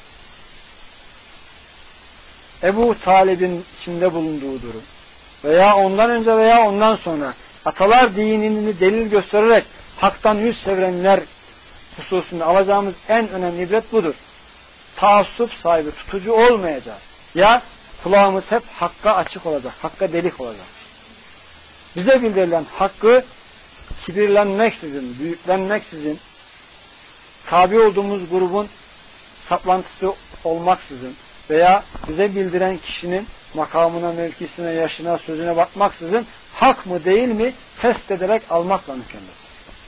Ebu Talib'in içinde bulunduğu durum veya ondan önce veya ondan sonra atalar dinini delil göstererek haktan yüz çevirenler hususunda alacağımız en önemli ibret budur. Taassup sahibi, tutucu olmayacağız. Ya kulağımız hep hakka açık olacak, hakka delik olacak. Bize bildirilen hakkı kibirlenmeksizin, büyüklenmeksizin, tabi olduğumuz grubun saplantısı olmaksızın veya bize bildiren kişinin makamına, mevkisine, yaşına, sözüne bakmaksızın hak mı değil mi test ederek almakla mükelleriz.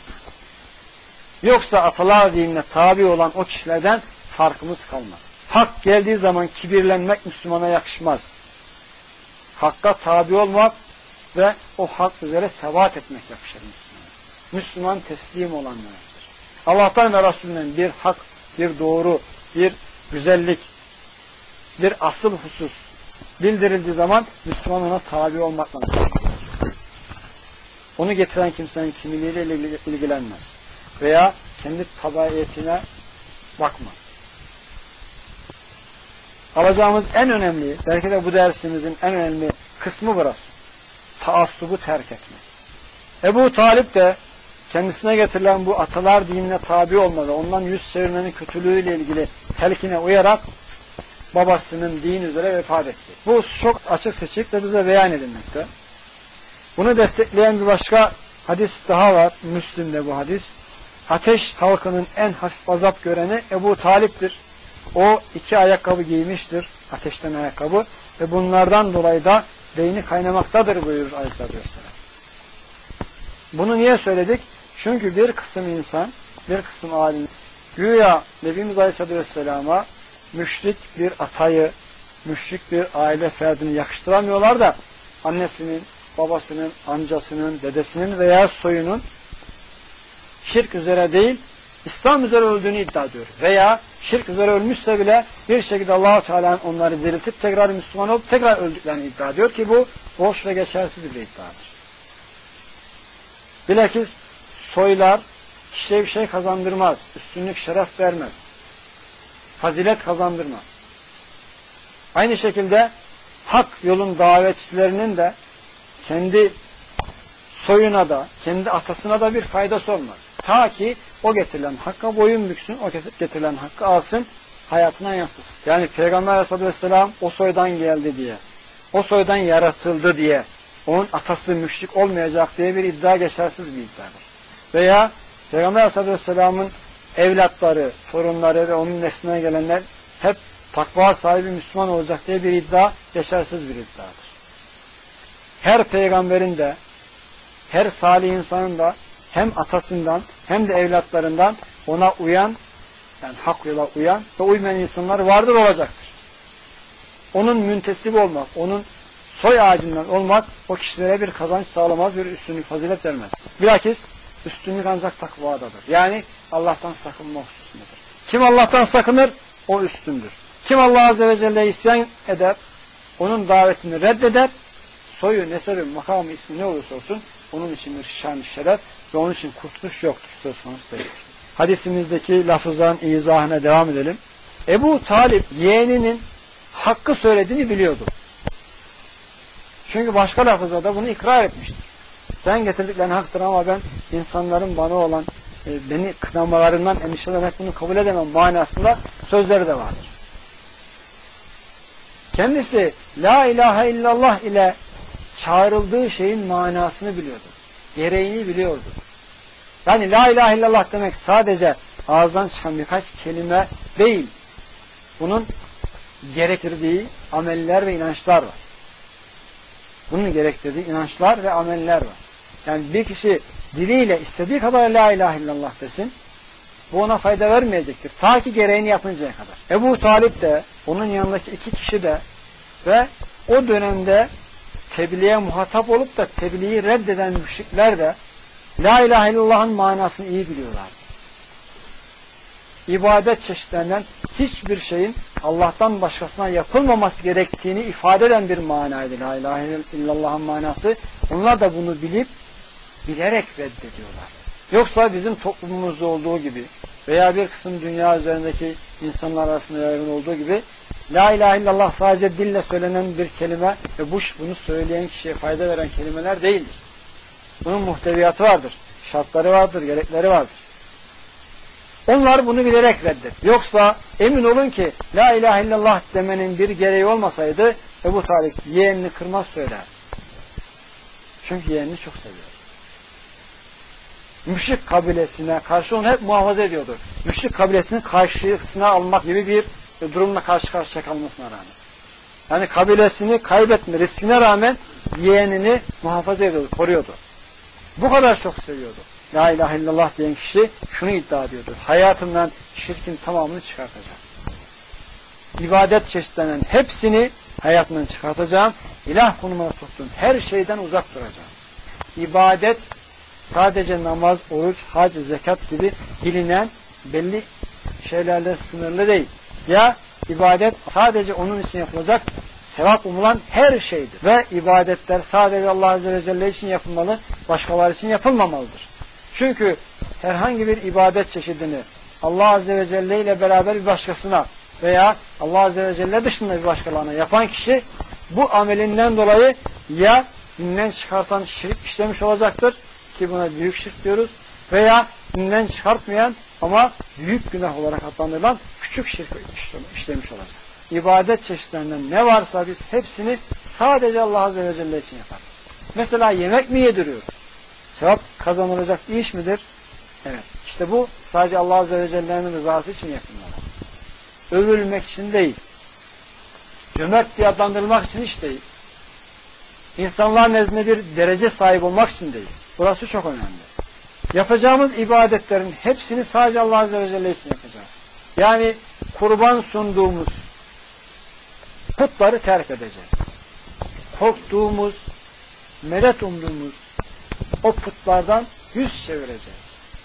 Yoksa atalar dinine tabi olan o kişilerden farkımız kalmaz. Hak geldiği zaman kibirlenmek Müslümana yakışmaz. Hakka tabi olmak ve o hak üzere sebat etmek yakışır Müslümana. Müslüman teslim olanlardır. Allah'tan ve Resulünden bir hak, bir doğru, bir güzellik, bir asıl husus bildirildiği zaman Müslüman ona tabi olmakla yakışır. Onu getiren kimsenin kimliğiyle ilgilenmez. Veya kendi tabiatine bakmaz. Alacağımız en önemli, belki de bu dersimizin en önemli kısmı burası. Taassubu terk etmek. Ebu Talip de kendisine getirilen bu atalar dinine tabi olma ve ondan yüz çevirmenin kötülüğüyle ilgili telkine uyarak babasının din üzere vefat etti. Bu çok açık seçik de bize beyan edilmekte. Bunu destekleyen bir başka hadis daha var. Müslim'de bu hadis. Ateş halkının en hafif azap göreni Ebu Talip'tir. O 2 ayakkabı giymiştir. Ateşten ayakkabı. Ve bunlardan dolayı da beyni kaynamaktadır buyurur Aleyhisselatü Vesselam. Bunu niye söyledik? Çünkü bir kısım insan, bir kısım alim güya Nebimiz Aleyhisselatü Vesselam'a müşrik bir atayı, müşrik bir aile ferdini yakıştıramıyorlar da annesinin, babasının, amcasının, dedesinin veya soyunun şirk üzere değil, İslam üzere öldüğünü iddia ediyor. Veya şirk üzere ölmüşse bile bir şekilde Allah-u Teala'nın onları diriltip tekrar Müslüman olup tekrar öldüklerini iddia ediyor ki bu boş ve geçersiz bir iddiadır. Bilakis soylar kişiye bir şey kazandırmaz, üstünlük, şeref vermez, fazilet kazandırmaz. Aynı şekilde hak yolun davetçilerinin de kendi soyuna da, kendi atasına da bir faydası olmaz. Ta ki o getirilen hakka boyun büksün, o getirilen hakkı alsın, hayatına yansısın. Yani Peygamber Aleyhisselatü Vesselam o soydan geldi diye, o soydan yaratıldı diye, onun atası müşrik olmayacak diye bir iddia geçersiz bir iddiadır. Veya Peygamber Aleyhisselatü Vesselam'ın evlatları, torunları ve onun nesline gelenler hep takva sahibi Müslüman olacak diye bir iddia geçersiz bir iddiadır. Her peygamberin de, her salih insanın da hem atasından hem de evlatlarından ona uyan, yani hak yola uyan ve uymayan insanlar vardır, olacaktır. Onun müntesip olmak, onun soy ağacından olmak o kişilere bir kazanç sağlamaz, bir üstünlük, fazilet vermez. Bilakis üstünlük ancak takvadadır. Yani Allah'tan sakınma hususundadır. Kim Allah'tan sakınır, o üstündür. Kim Allah Azze ve Celle'ye isyan eder, onun davetini reddeder, soyu, nesebi, makamı, ismi ne olursa olsun onun için bir şan-ı şeref ve onun için kurtuluş yoktur, söz konusu değildir. Hadisimizdeki lafızların izahına devam edelim. Ebu Talip yeğeninin hakkı söylediğini biliyordu. Çünkü başka lafızda bunu ikrar etmiştir. Sen getirdiklerin haktır ama ben insanların bana olan beni kınamalarından endişelenerek bunu kabul edemem manasında sözleri de vardır. Kendisi La ilahe illallah ile çağrıldığı şeyin manasını biliyordu. Gereğini biliyordu. Yani La ilahe illallah demek sadece ağızdan çıkan birkaç kelime değil. Bunun gerektirdiği ameller ve inançlar var. Bunun gerektirdiği inançlar ve ameller var. Yani bir kişi diliyle istediği kadar La ilahe illallah desin, bu ona fayda vermeyecektir. Ta ki gereğini yapıncaya kadar. Ebu Talip de, onun yanındaki 2 kişi de ve o dönemde tebliğe muhatap olup da tebliği reddeden müşrikler de La ilahe illallah'ın manasını iyi biliyorlardı. İbadet çeşitlerinden hiçbir şeyin Allah'tan başkasına yapılmaması gerektiğini ifade eden bir manaydı La ilahe illallah'ın manası. Onlar da bunu bilip bilerek reddediyorlar. Yoksa bizim toplumumuzda olduğu gibi veya bir kısım dünya üzerindeki insanlar arasında yaygın olduğu gibi La ilahe illallah sadece dille söylenen bir kelime ve bunu söyleyen kişiye fayda veren kelimeler değildir. Bunun muhteviyatı vardır, şartları vardır, gerekleri vardır. Onlar bunu bilerek reddet. Yoksa emin olun ki La ilahe illallah demenin bir gereği olmasaydı Ebu Talip yeğenini kırmaz söyler. Çünkü yeğenini çok seviyor. Müşrik kabilesine karşı onu hep muhafaza ediyordu. Müşrik kabilesinin karşısına almak gibi bir durumla karşı karşıya kalmasına rağmen. Yani kabilesini kaybetme riskine rağmen yeğenini muhafaza ediyordu, koruyordu. Bu kadar çok seviyordu. La ilahe illallah diyen kişi şunu iddia ediyordu. Hayatımdan şirkin tamamını çıkartacağım. İbadet çeşitlerinin hepsini hayatımdan çıkartacağım. İlah konumuna soktuğum her şeyden uzak duracağım. İbadet sadece namaz, oruç, hac, zekat gibi bilinen belli şeylerle sınırlı değil. Ya ibadet sadece onun için yapılacak sevap umulan her şeydir. Ve ibadetler sadece Allah Azze ve Celle için yapılmalı, başkaları için yapılmamalıdır. Çünkü herhangi bir ibadet çeşidini Allah Azze ve Celle ile beraber bir başkasına veya Allah Azze ve Celle dışında bir başkalarına yapan kişi bu amelinden dolayı ya dinden çıkartan şirk işlemiş olacaktır ki buna büyük şirk diyoruz veya dinden çıkartmayan ama büyük günah olarak adlandırılan küçük şirk işlemiş olacak. İbadet çeşitlerinden ne varsa biz hepsini sadece Allah Azze ve Celle için yaparız. Mesela yemek mi yediriyoruz? Sevap kazanılacak bir iş midir? Evet. İşte bu sadece Allah Azze ve Celle'nin rızası için yapılmalı. Övülmek için değil. Cömert diye adlandırılmak için hiç değil. İnsanlar nezdinde bir derece sahip olmak için değil. Burası çok önemli. Yapacağımız ibadetlerin hepsini sadece Allah Azze ve Celle için yapacağız. Yani kurban sunduğumuz putları terk edeceğiz. Korktuğumuz, medet umduğumuz o putlardan yüz çevireceğiz.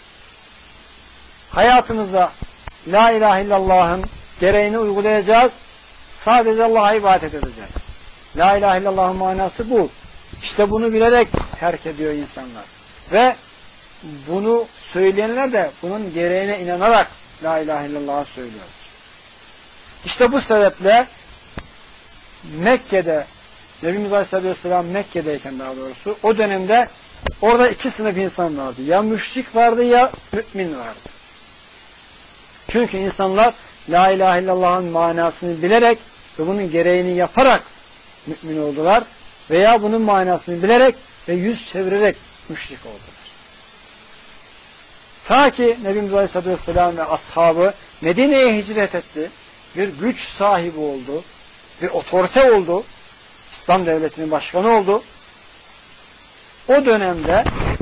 Hayatımıza La ilahe illallah'ın gereğini uygulayacağız. Sadece Allah'a ibadet edeceğiz. La ilahe illallah'ın manası bu. İşte bunu bilerek terk ediyor insanlar. Ve bunu söyleyenler de bunun gereğine inanarak La ilahe illallah'ı söylüyor. İşte bu sebeple Mekke'de Nebimiz Aleyhisselatü Vesselam Mekke'deyken daha doğrusu o dönemde orada iki sınıf insan vardı. Ya müşrik vardı ya mümin vardı. Çünkü insanlar La ilahe illallah'ın manasını bilerek ve bunun gereğini yaparak mümin oldular veya bunun manasını bilerek ve yüz çevirerek müşrik oldular. Ta ki Nebimiz Aleyhisselatü Vesselam ve ashabı Medine'ye hicret etti. Bir güç sahibi oldu. Bir otorite oldu. İslam devletinin başkanı oldu. O dönemde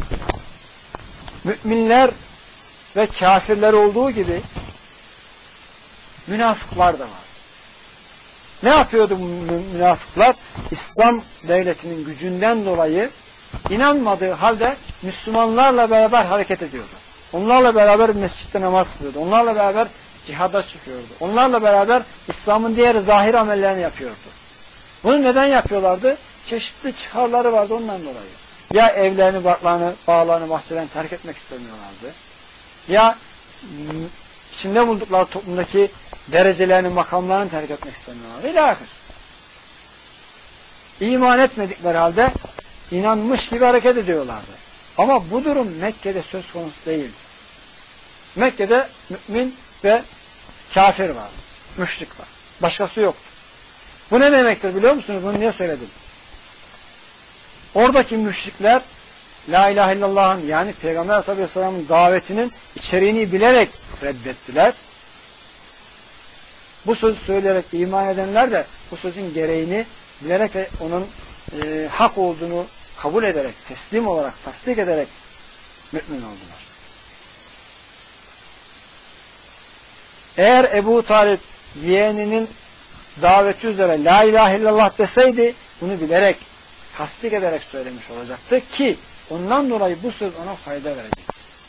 müminler ve kafirler olduğu gibi münafıklar da var. Ne yapıyordu bu münafıklar? İslam devletinin gücünden dolayı inanmadığı halde Müslümanlarla beraber hareket ediyordu. Onlarla beraber mescitte namaz kılıyordu. Onlarla beraber cihada çıkıyordu. Onlarla beraber İslam'ın diğer zahir amellerini yapıyordu. Bunu neden yapıyorlardı? Çeşitli çıkarları vardı ondan dolayı. Ya evlerini, barklarını, bağlarını, bahçelerini terk etmek istemiyorlardı. Ya içinde buldukları toplumdaki derecelerini, makamlarını terk etmek istemiyorlardı. İlahir. İman etmedikleri halde inanmış gibi hareket ediyorlardı. Ama bu durum Mekke'de söz konusu değil. Mekke'de mümin ve kafir var. Müşrik var. Başkası yok. Bu ne demektir biliyor musunuz? Bunu niye söyledim? Oradaki müşrikler La ilahe illallah'ın yani Peygamber Aleyhisselam'ın davetinin içeriğini bilerek reddettiler. Bu sözü söyleyerek iman edenler de bu sözün gereğini bilerek ve onun hak olduğunu kabul ederek, teslim olarak, tasdik ederek mümin oldular. Eğer Ebu Talip yeğeninin daveti üzere La ilahe illallah deseydi bunu bilerek, tasdik ederek söylemiş olacaktı ki ondan dolayı bu söz ona fayda verecek.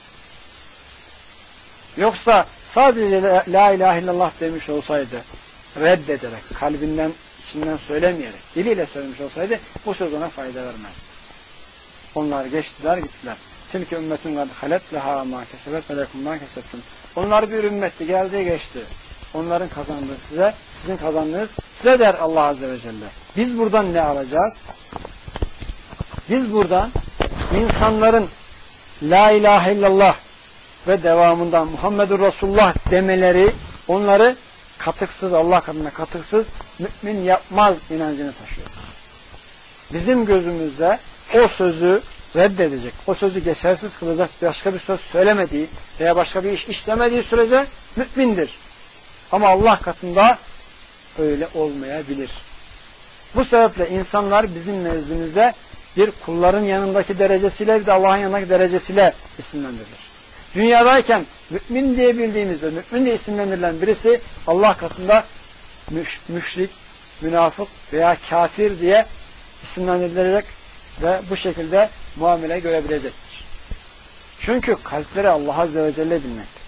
Yoksa sadece La ilahe illallah demiş olsaydı reddederek, kalbinden, içinden söylemeyerek, diliyle söylemiş olsaydı bu söz ona fayda vermezdi. Onlar geçtiler, gittiler. Tilke ümmetun kad halet leha ma kesebet ve lekum ma kesebtum. Onlar bir ümmetti, geldi geçti. Onların kazandığı size, sizin kazandığınız size der Allah Azze ve Celle. Biz buradan ne alacağız? Biz buradan insanların La ilahe illallah ve devamından Muhammedur Resulullah demeleri onları katıksız, Allah katında katıksız mümin yapmaz inancını taşıyor. Bizim gözümüzde o sözü reddedecek, o sözü geçersiz kılacak başka bir söz söylemediği veya başka bir iş işlemediği sürece mümindir. Ama Allah katında öyle olmayabilir. Bu sebeple insanlar bizim nezdimizde bir kulların yanındaki derecesiyle bir de Allah'ın yanındaki derecesiyle isimlendirilir. Dünyadayken mümin diye bildiğimiz ve mümin diye isimlendirilen birisi Allah katında müşrik, münafık veya kafir diye isimlendirilecek ve bu şekilde muamele görebilecektir. Çünkü kalpleri Allah Azze ve Celle bilmektedir.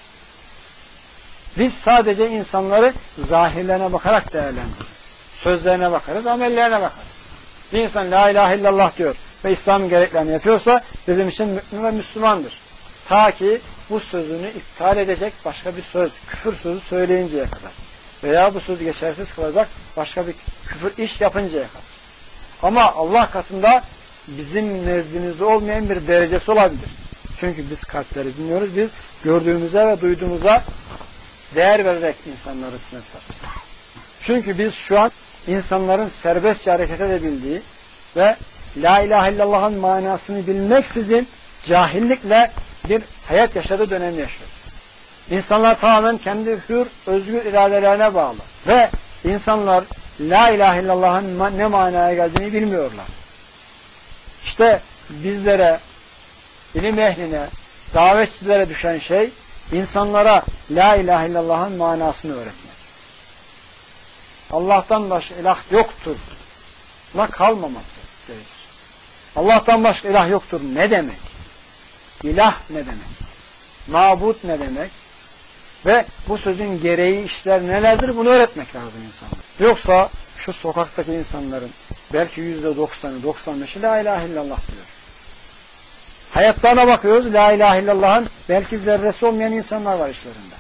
Biz sadece insanları zahirlerine bakarak değerlendiririz. Sözlerine bakarız, amellerine bakarız. Bir insan la ilahe illallah diyor ve İslam'ın gereklerini yapıyorsa bizim için mümin ve Müslümandır. Ta ki bu sözünü iptal edecek başka bir söz, küfür sözü söyleyinceye kadar. Veya bu sözü geçersiz kılacak başka bir küfür iş yapıncaya kadar. Ama Allah katında bizim nezdimizde olmayan bir derecesi olabilir. Çünkü biz kalpleri dinliyoruz. Biz gördüğümüze ve duyduğumuza değer vererek insanları sınıflarız. Çünkü biz şu an insanların serbestçe hareket edebildiği ve la ilahe illallah'ın manasını bilmeksizin cahillikle bir hayat yaşadığı dönemi yaşıyoruz. İnsanlar tamamen kendi hür, özgür iradelerine bağlı. Ve insanlar la ilahe illallah'ın ne manaya geldiğini bilmiyorlar. İşte bizlere, ilim ehline, davetçilere düşen şey insanlara la ilahe illallah'ın manasını öğretmek. Allah'tan başka ilah yoktur. La kalmaması gerekir. Allah'tan başka ilah yoktur ne demek? İlah ne demek? Mabut ne demek? Ve bu sözün gereği işler nelerdir bunu öğretmek lazım insanlara. Yoksa şu sokaktaki insanların belki %90'ı, 95'i la ilahe illallah diyor. Hayatlarına bakıyoruz, la ilahe illallah'ın belki zerresi olmayan insanlar var işlerinde.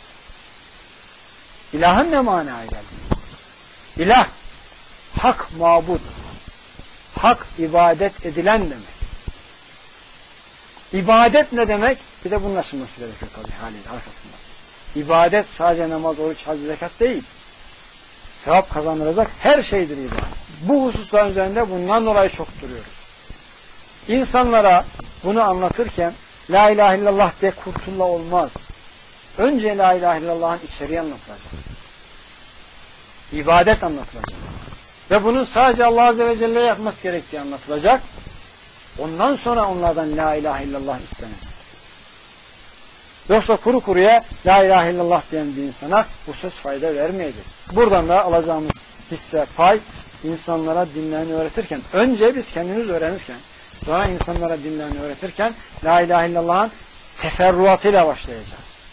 İlahın ne manaya geldi? İlah, hak mabud, hak ibadet edilen demek. İbadet ne demek? Bir de bunun açılması gerekiyor tabii haliyle arkasında. İbadet sadece namaz, oruç, hac, zekat değil. Sevap kazandıracak her şeydir ibadet. Bu hususlar üzerinde bundan dolayı çok duruyoruz. İnsanlara bunu anlatırken la ilahe illallah de kurtulla olmaz. Önce la ilahe illallah'ın içeriği anlatılacak. İbadet anlatılacak. Ve bunun sadece Allah Azze ve Celle'ye yapması gerektiği anlatılacak. Ondan sonra onlardan la ilahe illallah istenecek. Yoksa kuru kuruya la ilahe illallah diyen bir insana bu söz fayda vermeyecek. Buradan da alacağımız hisse, pay insanlara dinlerini öğretirken, önce biz kendimiz öğrenirken, sonra insanlara dinlerini öğretirken la ilahe illallah'ın teferruatıyla başlayacağız.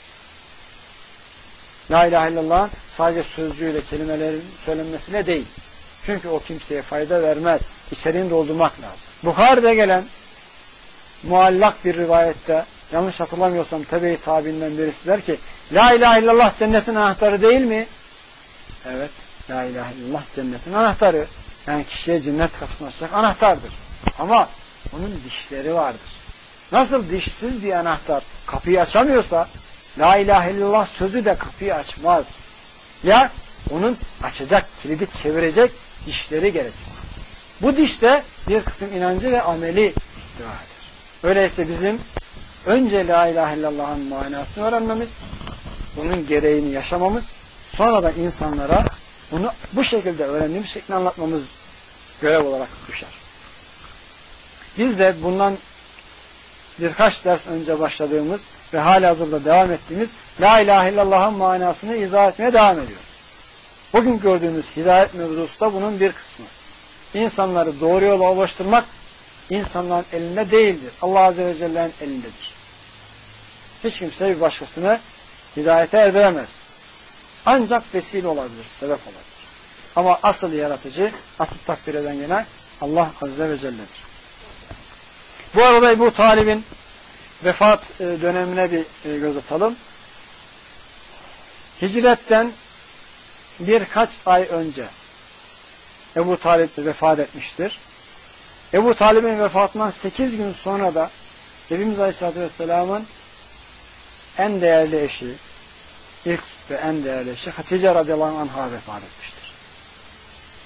La ilahe illallah'ın sadece sözcüğüyle, kelimelerin söylenmesiyle değil. Çünkü o kimseye fayda vermez. İçeriğini doldurmak lazım. Bukhari'de gelen muallak bir rivayette, yanlış hatırlamıyorsam tebe-i tabiinden birisi der ki la ilahe illallah cennetin anahtarı değil mi? Evet. La ilahe illallah cennetin anahtarı. Yani kişiye cennet kapısını açacak anahtardır. Ama onun dişleri vardır. Nasıl dişsiz bir anahtar kapıyı açamıyorsa la ilahe illallah sözü de kapıyı açmaz. Ya onun açacak, kilidi çevirecek dişleri gerekir. Bu diş de bir kısım inancı ve ameli ihtivadır. Öyleyse bizim önce la ilahe illallah'ın manasını öğrenmemiz, bunun gereğini yaşamamız, sonra da insanlara bunu bu şekilde öğrendiğimiz şekilde anlatmamız görev olarak düşer. Biz de bundan birkaç ders önce başladığımız ve halihazırda devam ettiğimiz la ilahe illallah'ın manasını izah etmeye devam ediyoruz. Bugün gördüğümüz hidayet mevzusu da bunun bir kısmı. İnsanları doğru yola ulaştırmak insanların elinde değildir. Allah Azze ve Celle'nin elindedir. Hiç kimse bir başkasını hidayete erdiremez. Ancak vesile olabilir, sebep olabilir. Ama asıl yaratıcı, asıl takdir eden yine Allah Azze ve Celle'dir. Bu arada Ebu Talib'in vefat dönemine bir göz atalım. Hicretten birkaç ay önce Ebu Talib vefat etmiştir. Ebu Talib'in vefatından 8 gün sonra da Nebimiz Aleyhisselatü Vesselam'ın en değerli eşi, ilk ve en değerli eşi Hatice radıyallahu anh'a vefat etmiştir.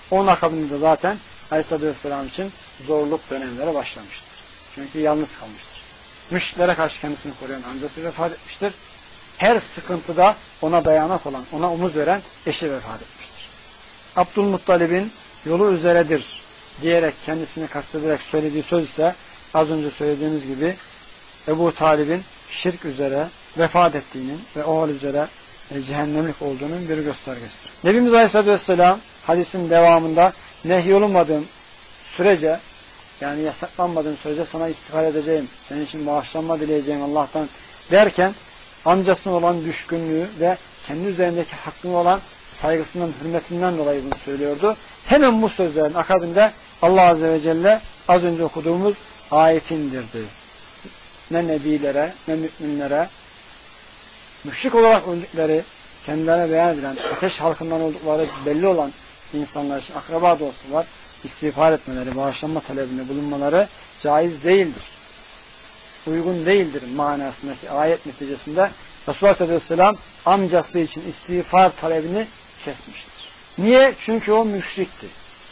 Onun akabinde zaten Aleyhisselatü Vesselam için zorluk dönemleri başlamıştır. Çünkü yalnız kalmıştır. Müşriklere karşı kendisini koruyan amcası vefat etmiştir. Her sıkıntıda ona dayanak olan, ona omuz veren eşi vefat etmiştir. Abdülmuttalib'in yolu üzeredir diyerek kendisini kastederek söylediği söz ise az önce söylediğimiz gibi Ebu Talib'in şirk üzere vefat ettiğinin ve o hal üzere cehennemlik olduğunun bir göstergesidir. Nebimiz Aleyhisselatü Vesselam hadisin devamında nehyolunmadığım sürece, yani yasaklanmadığım sürece sana istiğfar edeceğim, senin için bağışlanma dileyeceğim Allah'tan derken amcasına olan düşkünlüğü ve kendi üzerindeki hakkına olan saygısından, hürmetinden dolayı bunu söylüyordu. Hemen bu sözlerin akabinde Allah Azze ve Celle az önce okuduğumuz ayet indirdi. Ne nebilere, ne müminlere, müşrik olarak öldükleri, kendilerine beyan edilen, ateş halkından oldukları belli olan insanlar için akraba da olsalar, istiğfar etmeleri, bağışlanma talebinde bulunmaları caiz değildir. Uygun değildir manasındaki ayet neticesinde Resulullah sallallahu aleyhi ve sellem amcası için istiğfar talebini kesmiştir. Niye? Çünkü o müşrikti.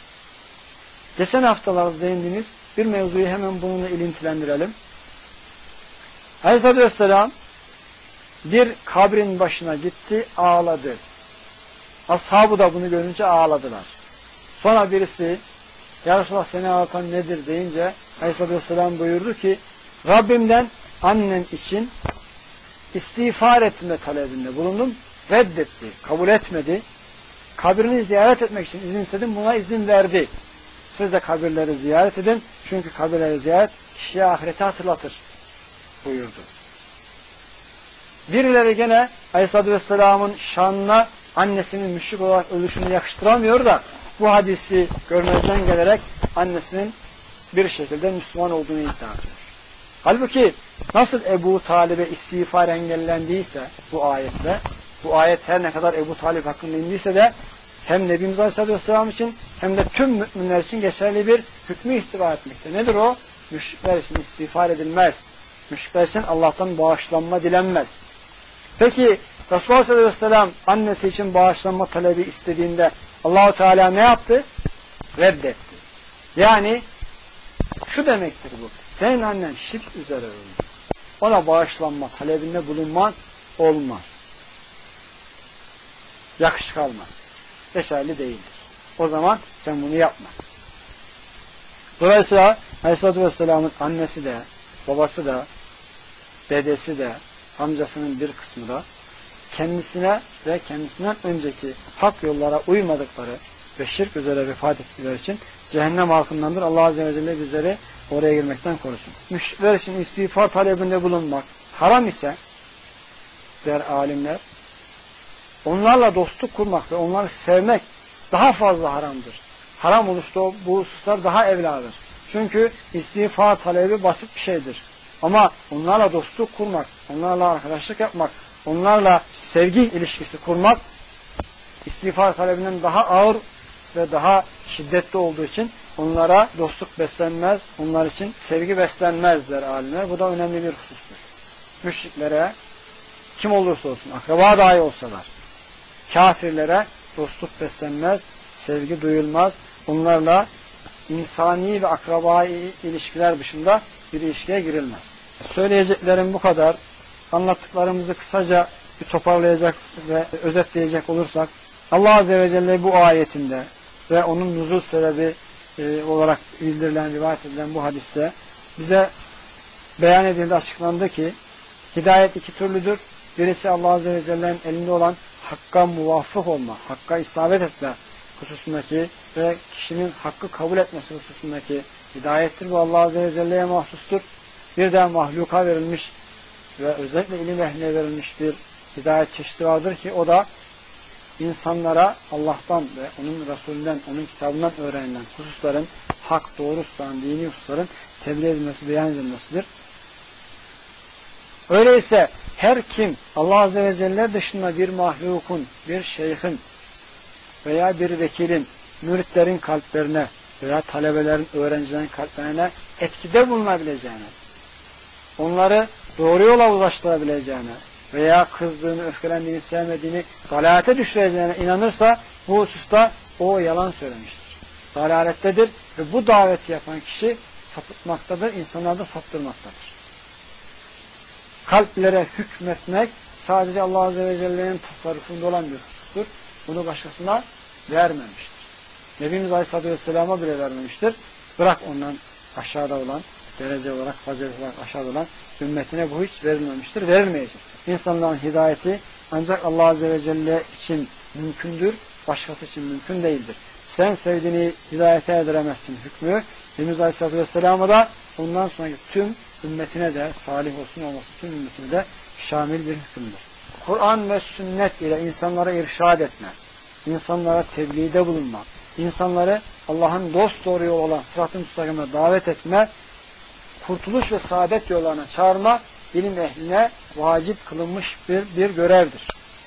Geçen haftalarda değindiğimiz bir mevzuyu hemen bununla ilintilendirelim. Aleyhisselatü Vesselam bir kabrin başına gitti, ağladı. Ashabı da bunu görünce ağladılar. Sonra birisi "Ya Resulallah, seni ağlatan nedir?" deyince Aleyhisselatü Vesselam buyurdu ki Rabbimden annen için istiğfar etme talebinde bulundum. Reddetti, kabul etmedi. Kabrini ziyaret etmek için izin istedim, buna izin verdi. Siz de kabirleri ziyaret edin. Çünkü kabirleri ziyaret kişiye ahireti hatırlatır buyurdu. Birileri gene Aleyhisselatü Vesselam'ın şanına annesinin müşrik olarak ölüşünü yakıştıramıyor da bu hadisi görmezden gelerek annesinin bir şekilde Müslüman olduğunu iddia ediyor. Halbuki nasıl Ebu Talib'e istiğfar engellendiyse bu ayetle, bu ayet her ne kadar Ebu Talib hakkında indiyse de hem Nebimiz Aleyhisselatü Vesselam için hem de tüm müminler için geçerli bir hükmü ihtiva etmekte. Nedir o? Müşrikler için istiğfar edilmez. Müşrikler için Allah'tan bağışlanma dilenmez. Peki Resulullah sallallahu aleyhi ve sellem annesi için bağışlanma talebi istediğinde Allah-u Teala ne yaptı? Reddetti. Yani şu demektir bu. Senin annen şirk üzere öldü. Ona bağışlanma talebinde bulunman olmaz. Yakışık almaz. Geçerli değildir. O zaman sen bunu yapma. Dolayısıyla Aleyhisselatü Vesselam'ın annesi de, babası da, dedesi de, amcasının bir kısmı da kendisine ve kendisinden önceki hak yollara uymadıkları ve şirk üzere vefat ettikleri için cehennem halkındandır. Allah Azze ve Celle bizleri oraya girmekten korusun. Müşrikler için istiğfar talebinde bulunmak haram ise der alimler, onlarla dostluk kurmak ve onları sevmek daha fazla haramdır. Haram oluşta bu hususlar daha evladır. Çünkü istiğfar talebi basit bir şeydir. Ama onlarla dostluk kurmak, onlarla arkadaşlık yapmak, onlarla sevgi ilişkisi kurmak istiğfar talebinden daha ağır ve daha şiddetli olduğu için onlara dostluk beslenmez, onlar için sevgi beslenmez der alimler. Bu da önemli bir husustur. Müşriklere kim olursa olsun, akraba dahi olsalar, kafirlere dostluk beslenmez, sevgi duyulmaz. Onlarla insani ve akrabai ilişkiler dışında bir ilişkiye girilmez. Söyleyeceklerim bu kadar. Anlattıklarımızı kısaca bir toparlayacak ve özetleyecek olursak, Allah Azze ve Celle bu ayetinde ve onun nuzul sebebi olarak bildirilen, rivayet edilen bu hadiste bize beyan edildi, açıklandı ki hidayet iki türlüdür. Birisi Allah Azze ve Celle'nin elinde olan hakka muvaffık olma, hakka isabet etme hususundaki ve kişinin hakkı kabul etmesi hususundaki hidayettir. Bu Allah Azze ve Celle'ye mahsustur. Bir de mahluka verilmiş ve özellikle ilim ehline verilmiş bir hidayet çeşidi vardır ki o da insanlara Allah'tan ve onun Resulünden, onun kitabından öğrenilen hususların, hak, doğru hususların, dini hususların tebliğ edilmesi, beyan edilmesidir. Öyleyse her kim Allah Azze ve Celle dışında bir mahlukun, bir şeyhin veya bir vekilin, müritlerin kalplerine veya talebelerin, öğrencilerin kalplerine etkide bulunabileceğine, onları doğru yola ulaştırabileceğine veya kızdığını, öfkelendiğini, sevmediğini, dalalete düşüreceğine inanırsa bu hususta o yalan söylemiştir. dalalettedir ve bu daveti yapan kişi sapıtmaktadır, insanları da saptırmaktadır. Kalplere hükmetmek sadece Allah Azze ve Celle'nin tasarrufunda olan bir husustur. Bunu başkasına vermemiştir. Nebimiz Aleyhisselatü Vesselam'a bile vermemiştir. Bırak ondan aşağıda olan, derece olarak, fazilet olarak aşağıda olan ümmetine bu hiç verilmemiştir, verilmeyecek. İnsanların hidayeti ancak Allah Azze ve Celle için mümkündür, başkası için mümkün değildir. Sen sevdiğini hidayete erdiremezsin hükmü. Nebimiz Aleyhisselatü Vesselam'a da ondan sonraki tüm ümmetine de, salih olsun olması tüm ümmetine de şamil bir hükümdür. Kur'an ve sünnet ile insanlara irşad etme, insanlara tebliğde bulunma, insanları Allah'ın dosdoğru yolu olan sırat-ı müstakime davet etme, kurtuluş ve saadet yollarına çağırma, ilim ehline vacip kılınmış bir görevdir.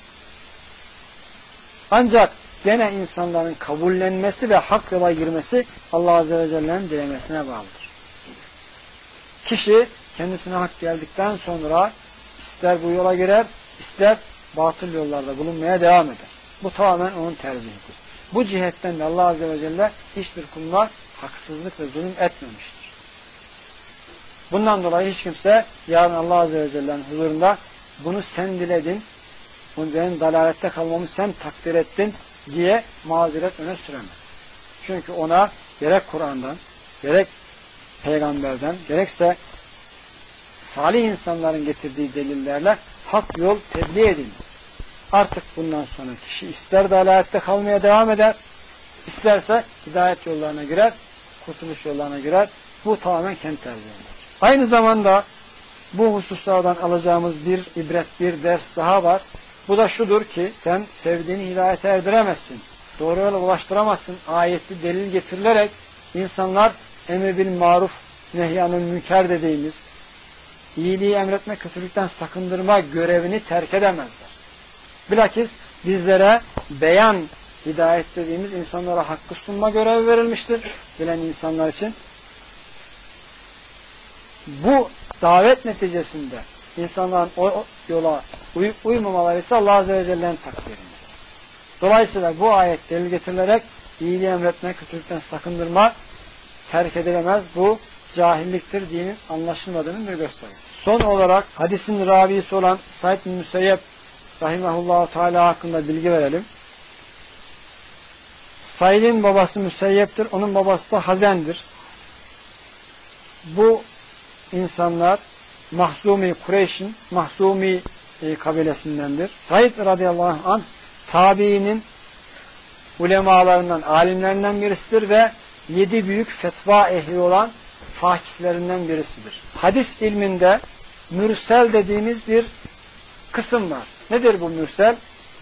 Ancak gene insanların kabullenmesi ve hak yola girmesi Allah Azze ve Celle'nin dilemesine bağlıdır. Kişi kendisine hak geldikten sonra ister bu yola girer, ister batıl yollarda bulunmaya devam eder. Bu tamamen onun tercihidir. Bu cihetten de Allah Azze ve Celle hiçbir kuluna haksızlık ve zulüm etmemiştir. Bundan dolayı hiç kimse yarın Allah Azze ve Celle'nin huzurunda bunu sen diledin, benim dalalette kalmamı sen takdir ettin diye mazeret öne süremez. Çünkü ona gerek Kur'an'dan, gerek peygamberden, gerekse salih insanların getirdiği delillerle hak yol tebliğ edildi. Artık bundan sonra kişi ister dalalette kalmaya devam eder, isterse hidayet yollarına girer, kurtuluş yollarına girer. Bu tamamen kendi tercihidir. Aynı zamanda bu hususlardan alacağımız bir ibret, bir ders daha var. Bu da şudur ki sen sevdiğini hidayete erdiremezsin. Doğru yola ulaştıramazsın. Ayetli delil getirilerek insanlar emri bil maruf, nehyanın münker dediğimiz iyiliği emretme, kötülükten sakındırma görevini terk edemezler. Bilakis bizlere beyan, hidayet dediğimiz insanlara hakkı sunma görevi verilmiştir. Bilen insanlar için. Bu davet neticesinde insanların o yola uyup uymamaları ise Allah Azze ve Celle'nin takdiridir. Dolayısıyla bu ayet delil getirilerek iyiliği emretme, kötülükten sakındırma terk edilemez. Bu cahilliktir, dinin anlaşılmadığının bir göstergesi. Son olarak hadisin ravisi olan Said bin Müseyyep rahimahullahu teala hakkında bilgi verelim. Said'in babası Müseyyep'tir, onun babası da Hazen'dir. Bu insanlar Mahzumi Kureyş'in Mahzumi kabilesindendir. Said radıyallahu anh tabiinin ulemalarından, alimlerinden birisidir ve 7 büyük fetva ehli olan fakihlerinden birisidir. Hadis ilminde mürsel dediğimiz bir kısım var. Nedir bu mürsel?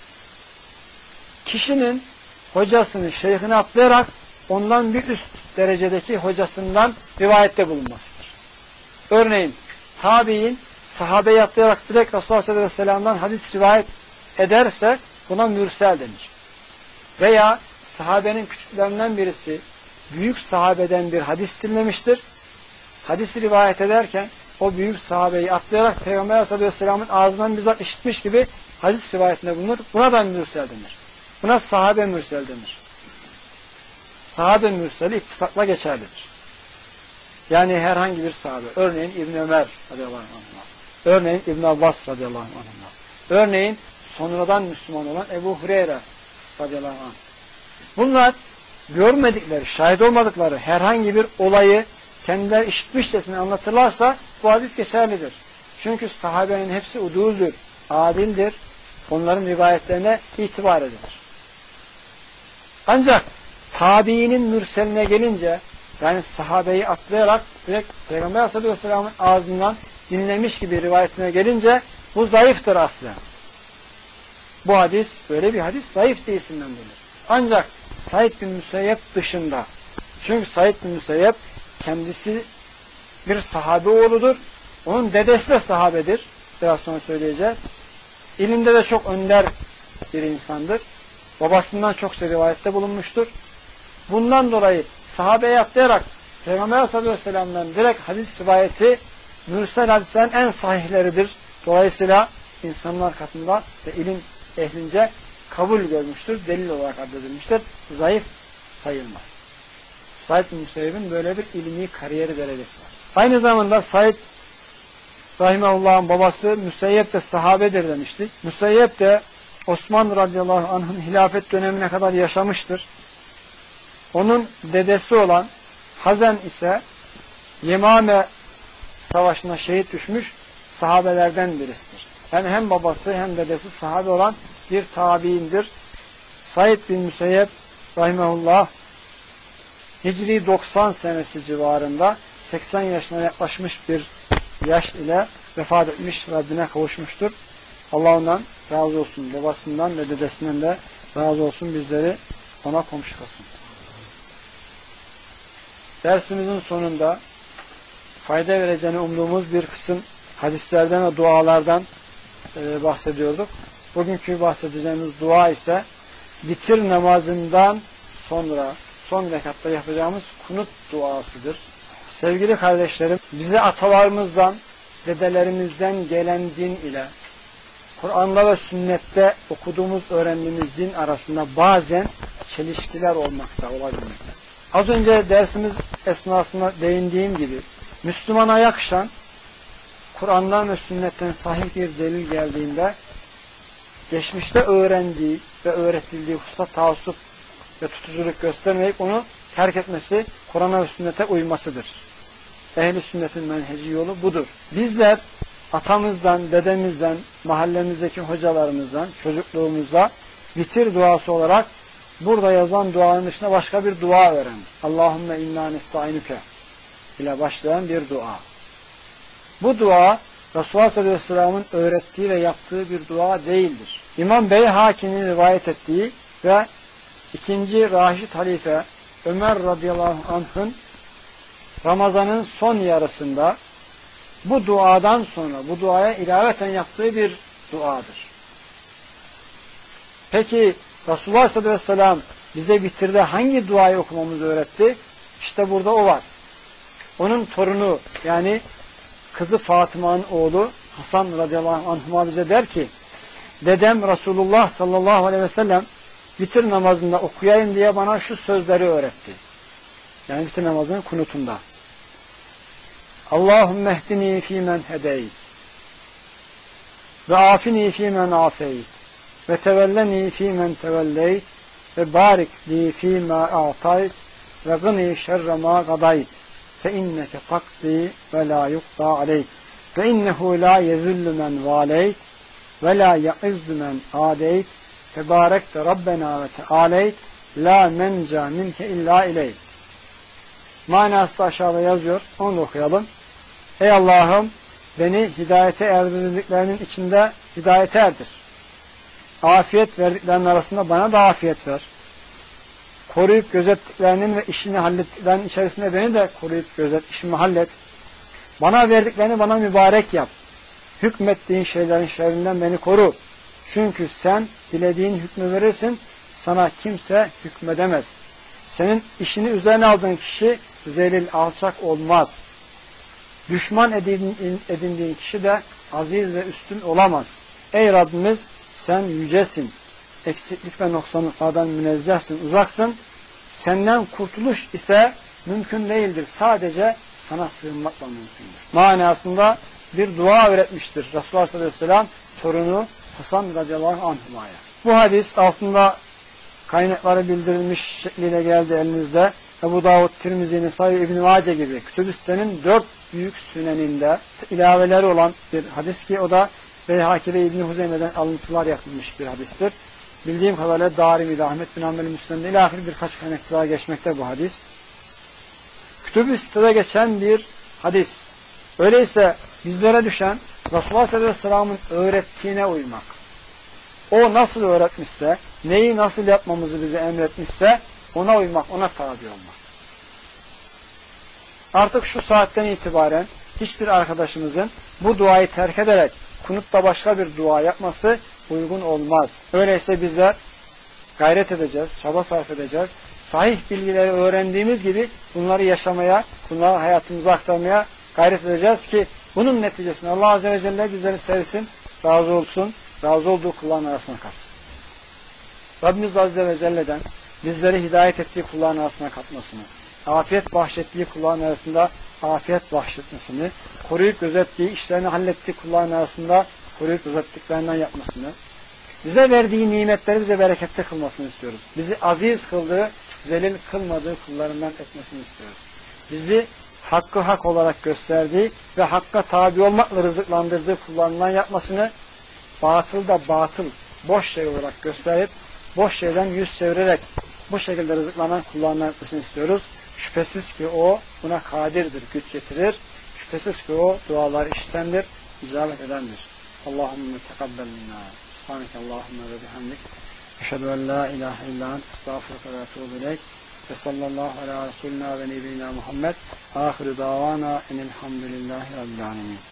Kişinin hocasını, şeyhini atlayarak ondan bir üst derecedeki hocasından rivayette bulunmasıdır. Örneğin tabiin sahabeyi atlayarak direkt Resulullah sallallahu aleyhi ve sellem'den hadis rivayet ederse buna mürsel denir. Veya sahabenin küçüklerinden birisi büyük sahabeden bir hadis dinlemiştir. Hadisi rivayet ederken o büyük sahabeyi atlayarak Peygamber sallallahu aleyhi ve sellem'in ağzından bizzat işitmiş gibi hadis rivayetinde bulunur. Buna da mürsel denir. Buna sahabe mürsel denir. Sahabe mürseli ittifakla geçerlidir. Yani herhangi bir sahabe. Örneğin İbn Ömer radıyallahu anh. Örneğin İbn Abbas radıyallahu anh. Örneğin sonradan Müslüman olan Ebu Hureyre radıyallahu anh. Bunlar görmedikleri, şahit olmadıkları herhangi bir olayı kendileri işitmişçesine anlatırlarsa bu hadis geçerlidir. Çünkü sahabenin hepsi uduldür, adildir. Onların rivayetlerine itibar edilir. Ancak tabiinin mürseline gelince, yani sahabeyi atlayarak direkt Peygamber sallallahu aleyhi ve sellem'in ağzından dinlemiş gibi rivayetine gelince bu zayıftır aslen. Bu hadis, böyle bir hadis zayıf diye isimlendirilir. Ancak Said bin Müseyyep dışında, çünkü Said bin Müseyyep kendisi bir sahabe oğludur. Onun dedesi de sahabedir. Biraz sonra söyleyeceğiz. İlimde de çok önder bir insandır. Babasından çok rivayette bulunmuştur. Bundan dolayı sahabeye atlayarak Peygamber sallallahu aleyhi ve sellem'den direkt hadis rivayeti mürsel hadislerin en sahihleridir. Dolayısıyla insanlar katında ve ilim ehlince kabul görmüştür. Delil olarak addedilmiştir. Zayıf sayılmaz. Said bin Müseyyeb'in böyle bir ilmi kariyeri derecesi var. Aynı zamanda Said Rahimahullah'ın babası Müseyyep de sahabedir demiştik. Müseyyep de Osman radıyallahu anh'ın hilafet dönemine kadar yaşamıştır. Onun dedesi olan Hazen ise Yemame savaşına şehit düşmüş sahabelerden birisidir. Yani hem babası hem dedesi sahabe olan bir tabiindir. Said bin Müseyyep rahimahullah Hicri 90 senesi civarında 80 yaşına yaklaşmış bir yaş ile vefat etmiş, Rabbine kavuşmuştur. Allah ondan razı olsun. Babasından ve dedesinden de razı olsun. Bizleri ona komşu kılsın. Dersimizin sonunda fayda vereceğini umduğumuz bir kısım hadislerden ve dualardan bahsediyorduk. Bugünkü bahsedeceğimiz dua ise bitir namazından sonra son rekatta yapacağımız kunut duasıdır. Sevgili kardeşlerim, bize atalarımızdan, dedelerimizden gelen din ile Kur'an'da ve sünnette okuduğumuz, öğrendiğimiz din arasında bazen çelişkiler olmakta, olabilmekte. Az önce dersimiz esnasında değindiğim gibi Müslümana yakışan Kur'an'dan ve sünnetten sahih bir delil geldiğinde geçmişte öğrendiği ve öğretildiği hususta taassup ve tutuculuk göstermeyip onu terk etmesi, Kur'an'a ve sünnete uymasıdır. Ehl-i sünnetin menheci yolu budur. Bizler atamızdan, dedemizden, mahallemizdeki hocalarımızdan, çocukluğumuzda vitir duası olarak burada yazan duanın dışında başka bir dua öğrendik. Allahümme inna nestainuke ile başlayan bir dua. Bu dua Resulullah sallallahu aleyhi ve sellem'in öğrettiği ve yaptığı bir dua değildir. İmam Beyhaki'nin rivayet ettiği ve 2. Raşid Halife Ömer radıyallahu anh'ın Ramazan'ın son yarısında bu duadan sonra bu duaya ilaveten yaptığı bir duadır. Peki Resulullah sallallahu aleyhi ve sellem bize bitirde hangi duayı okumamızı öğretti? İşte burada o var. Onun torunu yani kızı Fatıma'nın oğlu Hasan radıyallahu anhuma bize der ki dedem Resulullah sallallahu aleyhi ve sellem vitir namazında okuyayım diye bana şu sözleri öğretti. Yani vitir namazının kunutunda. Allahümme ehdini fîmen hedeyt ve afini fîmen afeyt ve tevelleni fîmen tevelleyt ve barik li fîmâ a'tayt ve gını şerre mâ gadayt fe inneke takdi ve la yukta aleyk ve innehu la yezullu men valeyt ve la ya'izzu men adeyt tebarekte Rabbena ve tealeyt la menca minke illa ileyk. Manası da aşağıda yazıyor. Onu da okuyalım. Ey Allah'ım beni hidayete erdirdiklerinin içinde hidayete erdir. Afiyet verdiklerinin arasında bana da afiyet ver. Koruyup gözettiklerinin ve işini hallettiklerinin içerisinde beni de koruyup gözet, işimi hallet. Bana verdiklerini bana mübarek yap. Hükmettiğin şeylerin şerrinden beni koru. Çünkü sen dilediğin hükmü verirsin, sana kimse hükmedemez. Senin işini üzerine aldığın kişi zelil, alçak olmaz. Düşman edindiğin kişi de aziz ve üstün olamaz. Ey Rabbimiz sen yücesin. Eksiklik ve noksanlıklardan münezzehsin, uzaksın. Senden kurtuluş ise mümkün değildir. Sadece sana sığınmakla mümkündür. Manasında bir dua öğretmiştir Resulullah sallallahu aleyhi ve sellem torunu Hasan radıyallahu anhuma'ya. Bu hadis altında kaynakları bildirilmiş şekliyle geldi elinizde. Ebu Davud, Tirmizi, Nesai, İbn-i Mace gibi Kütüb-i Sitte'nin 4 büyük süneninde ilaveleri olan bir hadis ki o da Beyhaki ve İbn-i Huzeyme'den alıntılar yapılmış bir hadistir. Bildiğim kadarıyla Darimi'de, Ahmet bin Hanbel'in Müslim'de ile ahir birkaç kaynaklara geçmekte bu hadis. Kütüb-i Sitte'de geçen bir hadis. Öyleyse bizlere düşen Resulullah sallallahu aleyhi ve sellem'in öğrettiğine uymak. O nasıl öğretmişse, neyi nasıl yapmamızı bize emretmişse ona uymak, ona tabi olmak. Artık şu saatten itibaren hiçbir arkadaşımızın bu duayı terk ederek kunutta başka bir dua yapması uygun olmaz. Öyleyse bizler gayret edeceğiz, çaba sarf edeceğiz. Sahih bilgileri öğrendiğimiz gibi bunları yaşamaya, bunları hayatımıza aktarmaya gayret edeceğiz ki bunun neticesinde Allah Azze ve Celle bizleri sevsin, razı olsun, razı olduğu kulların arasına kalsın. Rabbimiz Azze ve Celle'den bizleri hidayet ettiği kulların arasına katmasını, afiyet bahşettiği kulların arasında afiyet bahşetmesini, koruyup gözettiği, işlerini hallettiği kulların arasında koruyup gözettiklerinden yapmasını, bize verdiği nimetleri bize bereketli kılmasını istiyoruz. Bizi aziz kıldığı, zelil kılmadığı kullarından etmesini istiyoruz. Bizi hakkı hak olarak gösterdiği ve hakka tabi olmakla rızıklandırdığı kullarından yapmasını, batıl da batıl, boş şey olarak gösterip, boş şeyden yüz çevirerek bu şekilde rızıklanan kullarından etmesini istiyoruz. Şüphesiz ki o buna kadirdir, güç getirir. Şüphesiz ki o dualar işitendir, icabet edendir. Allahümme tekabbel minna. Subhaneke Allahümme ve bihamdik. Eşhedü en la ilahe illa ent estağfurüke ve etûbü ileyk. Ve sallallahu ala Resulina ve nebiyina Muhammed. Ahiru davana enelhamdülillahi rabbil alemin.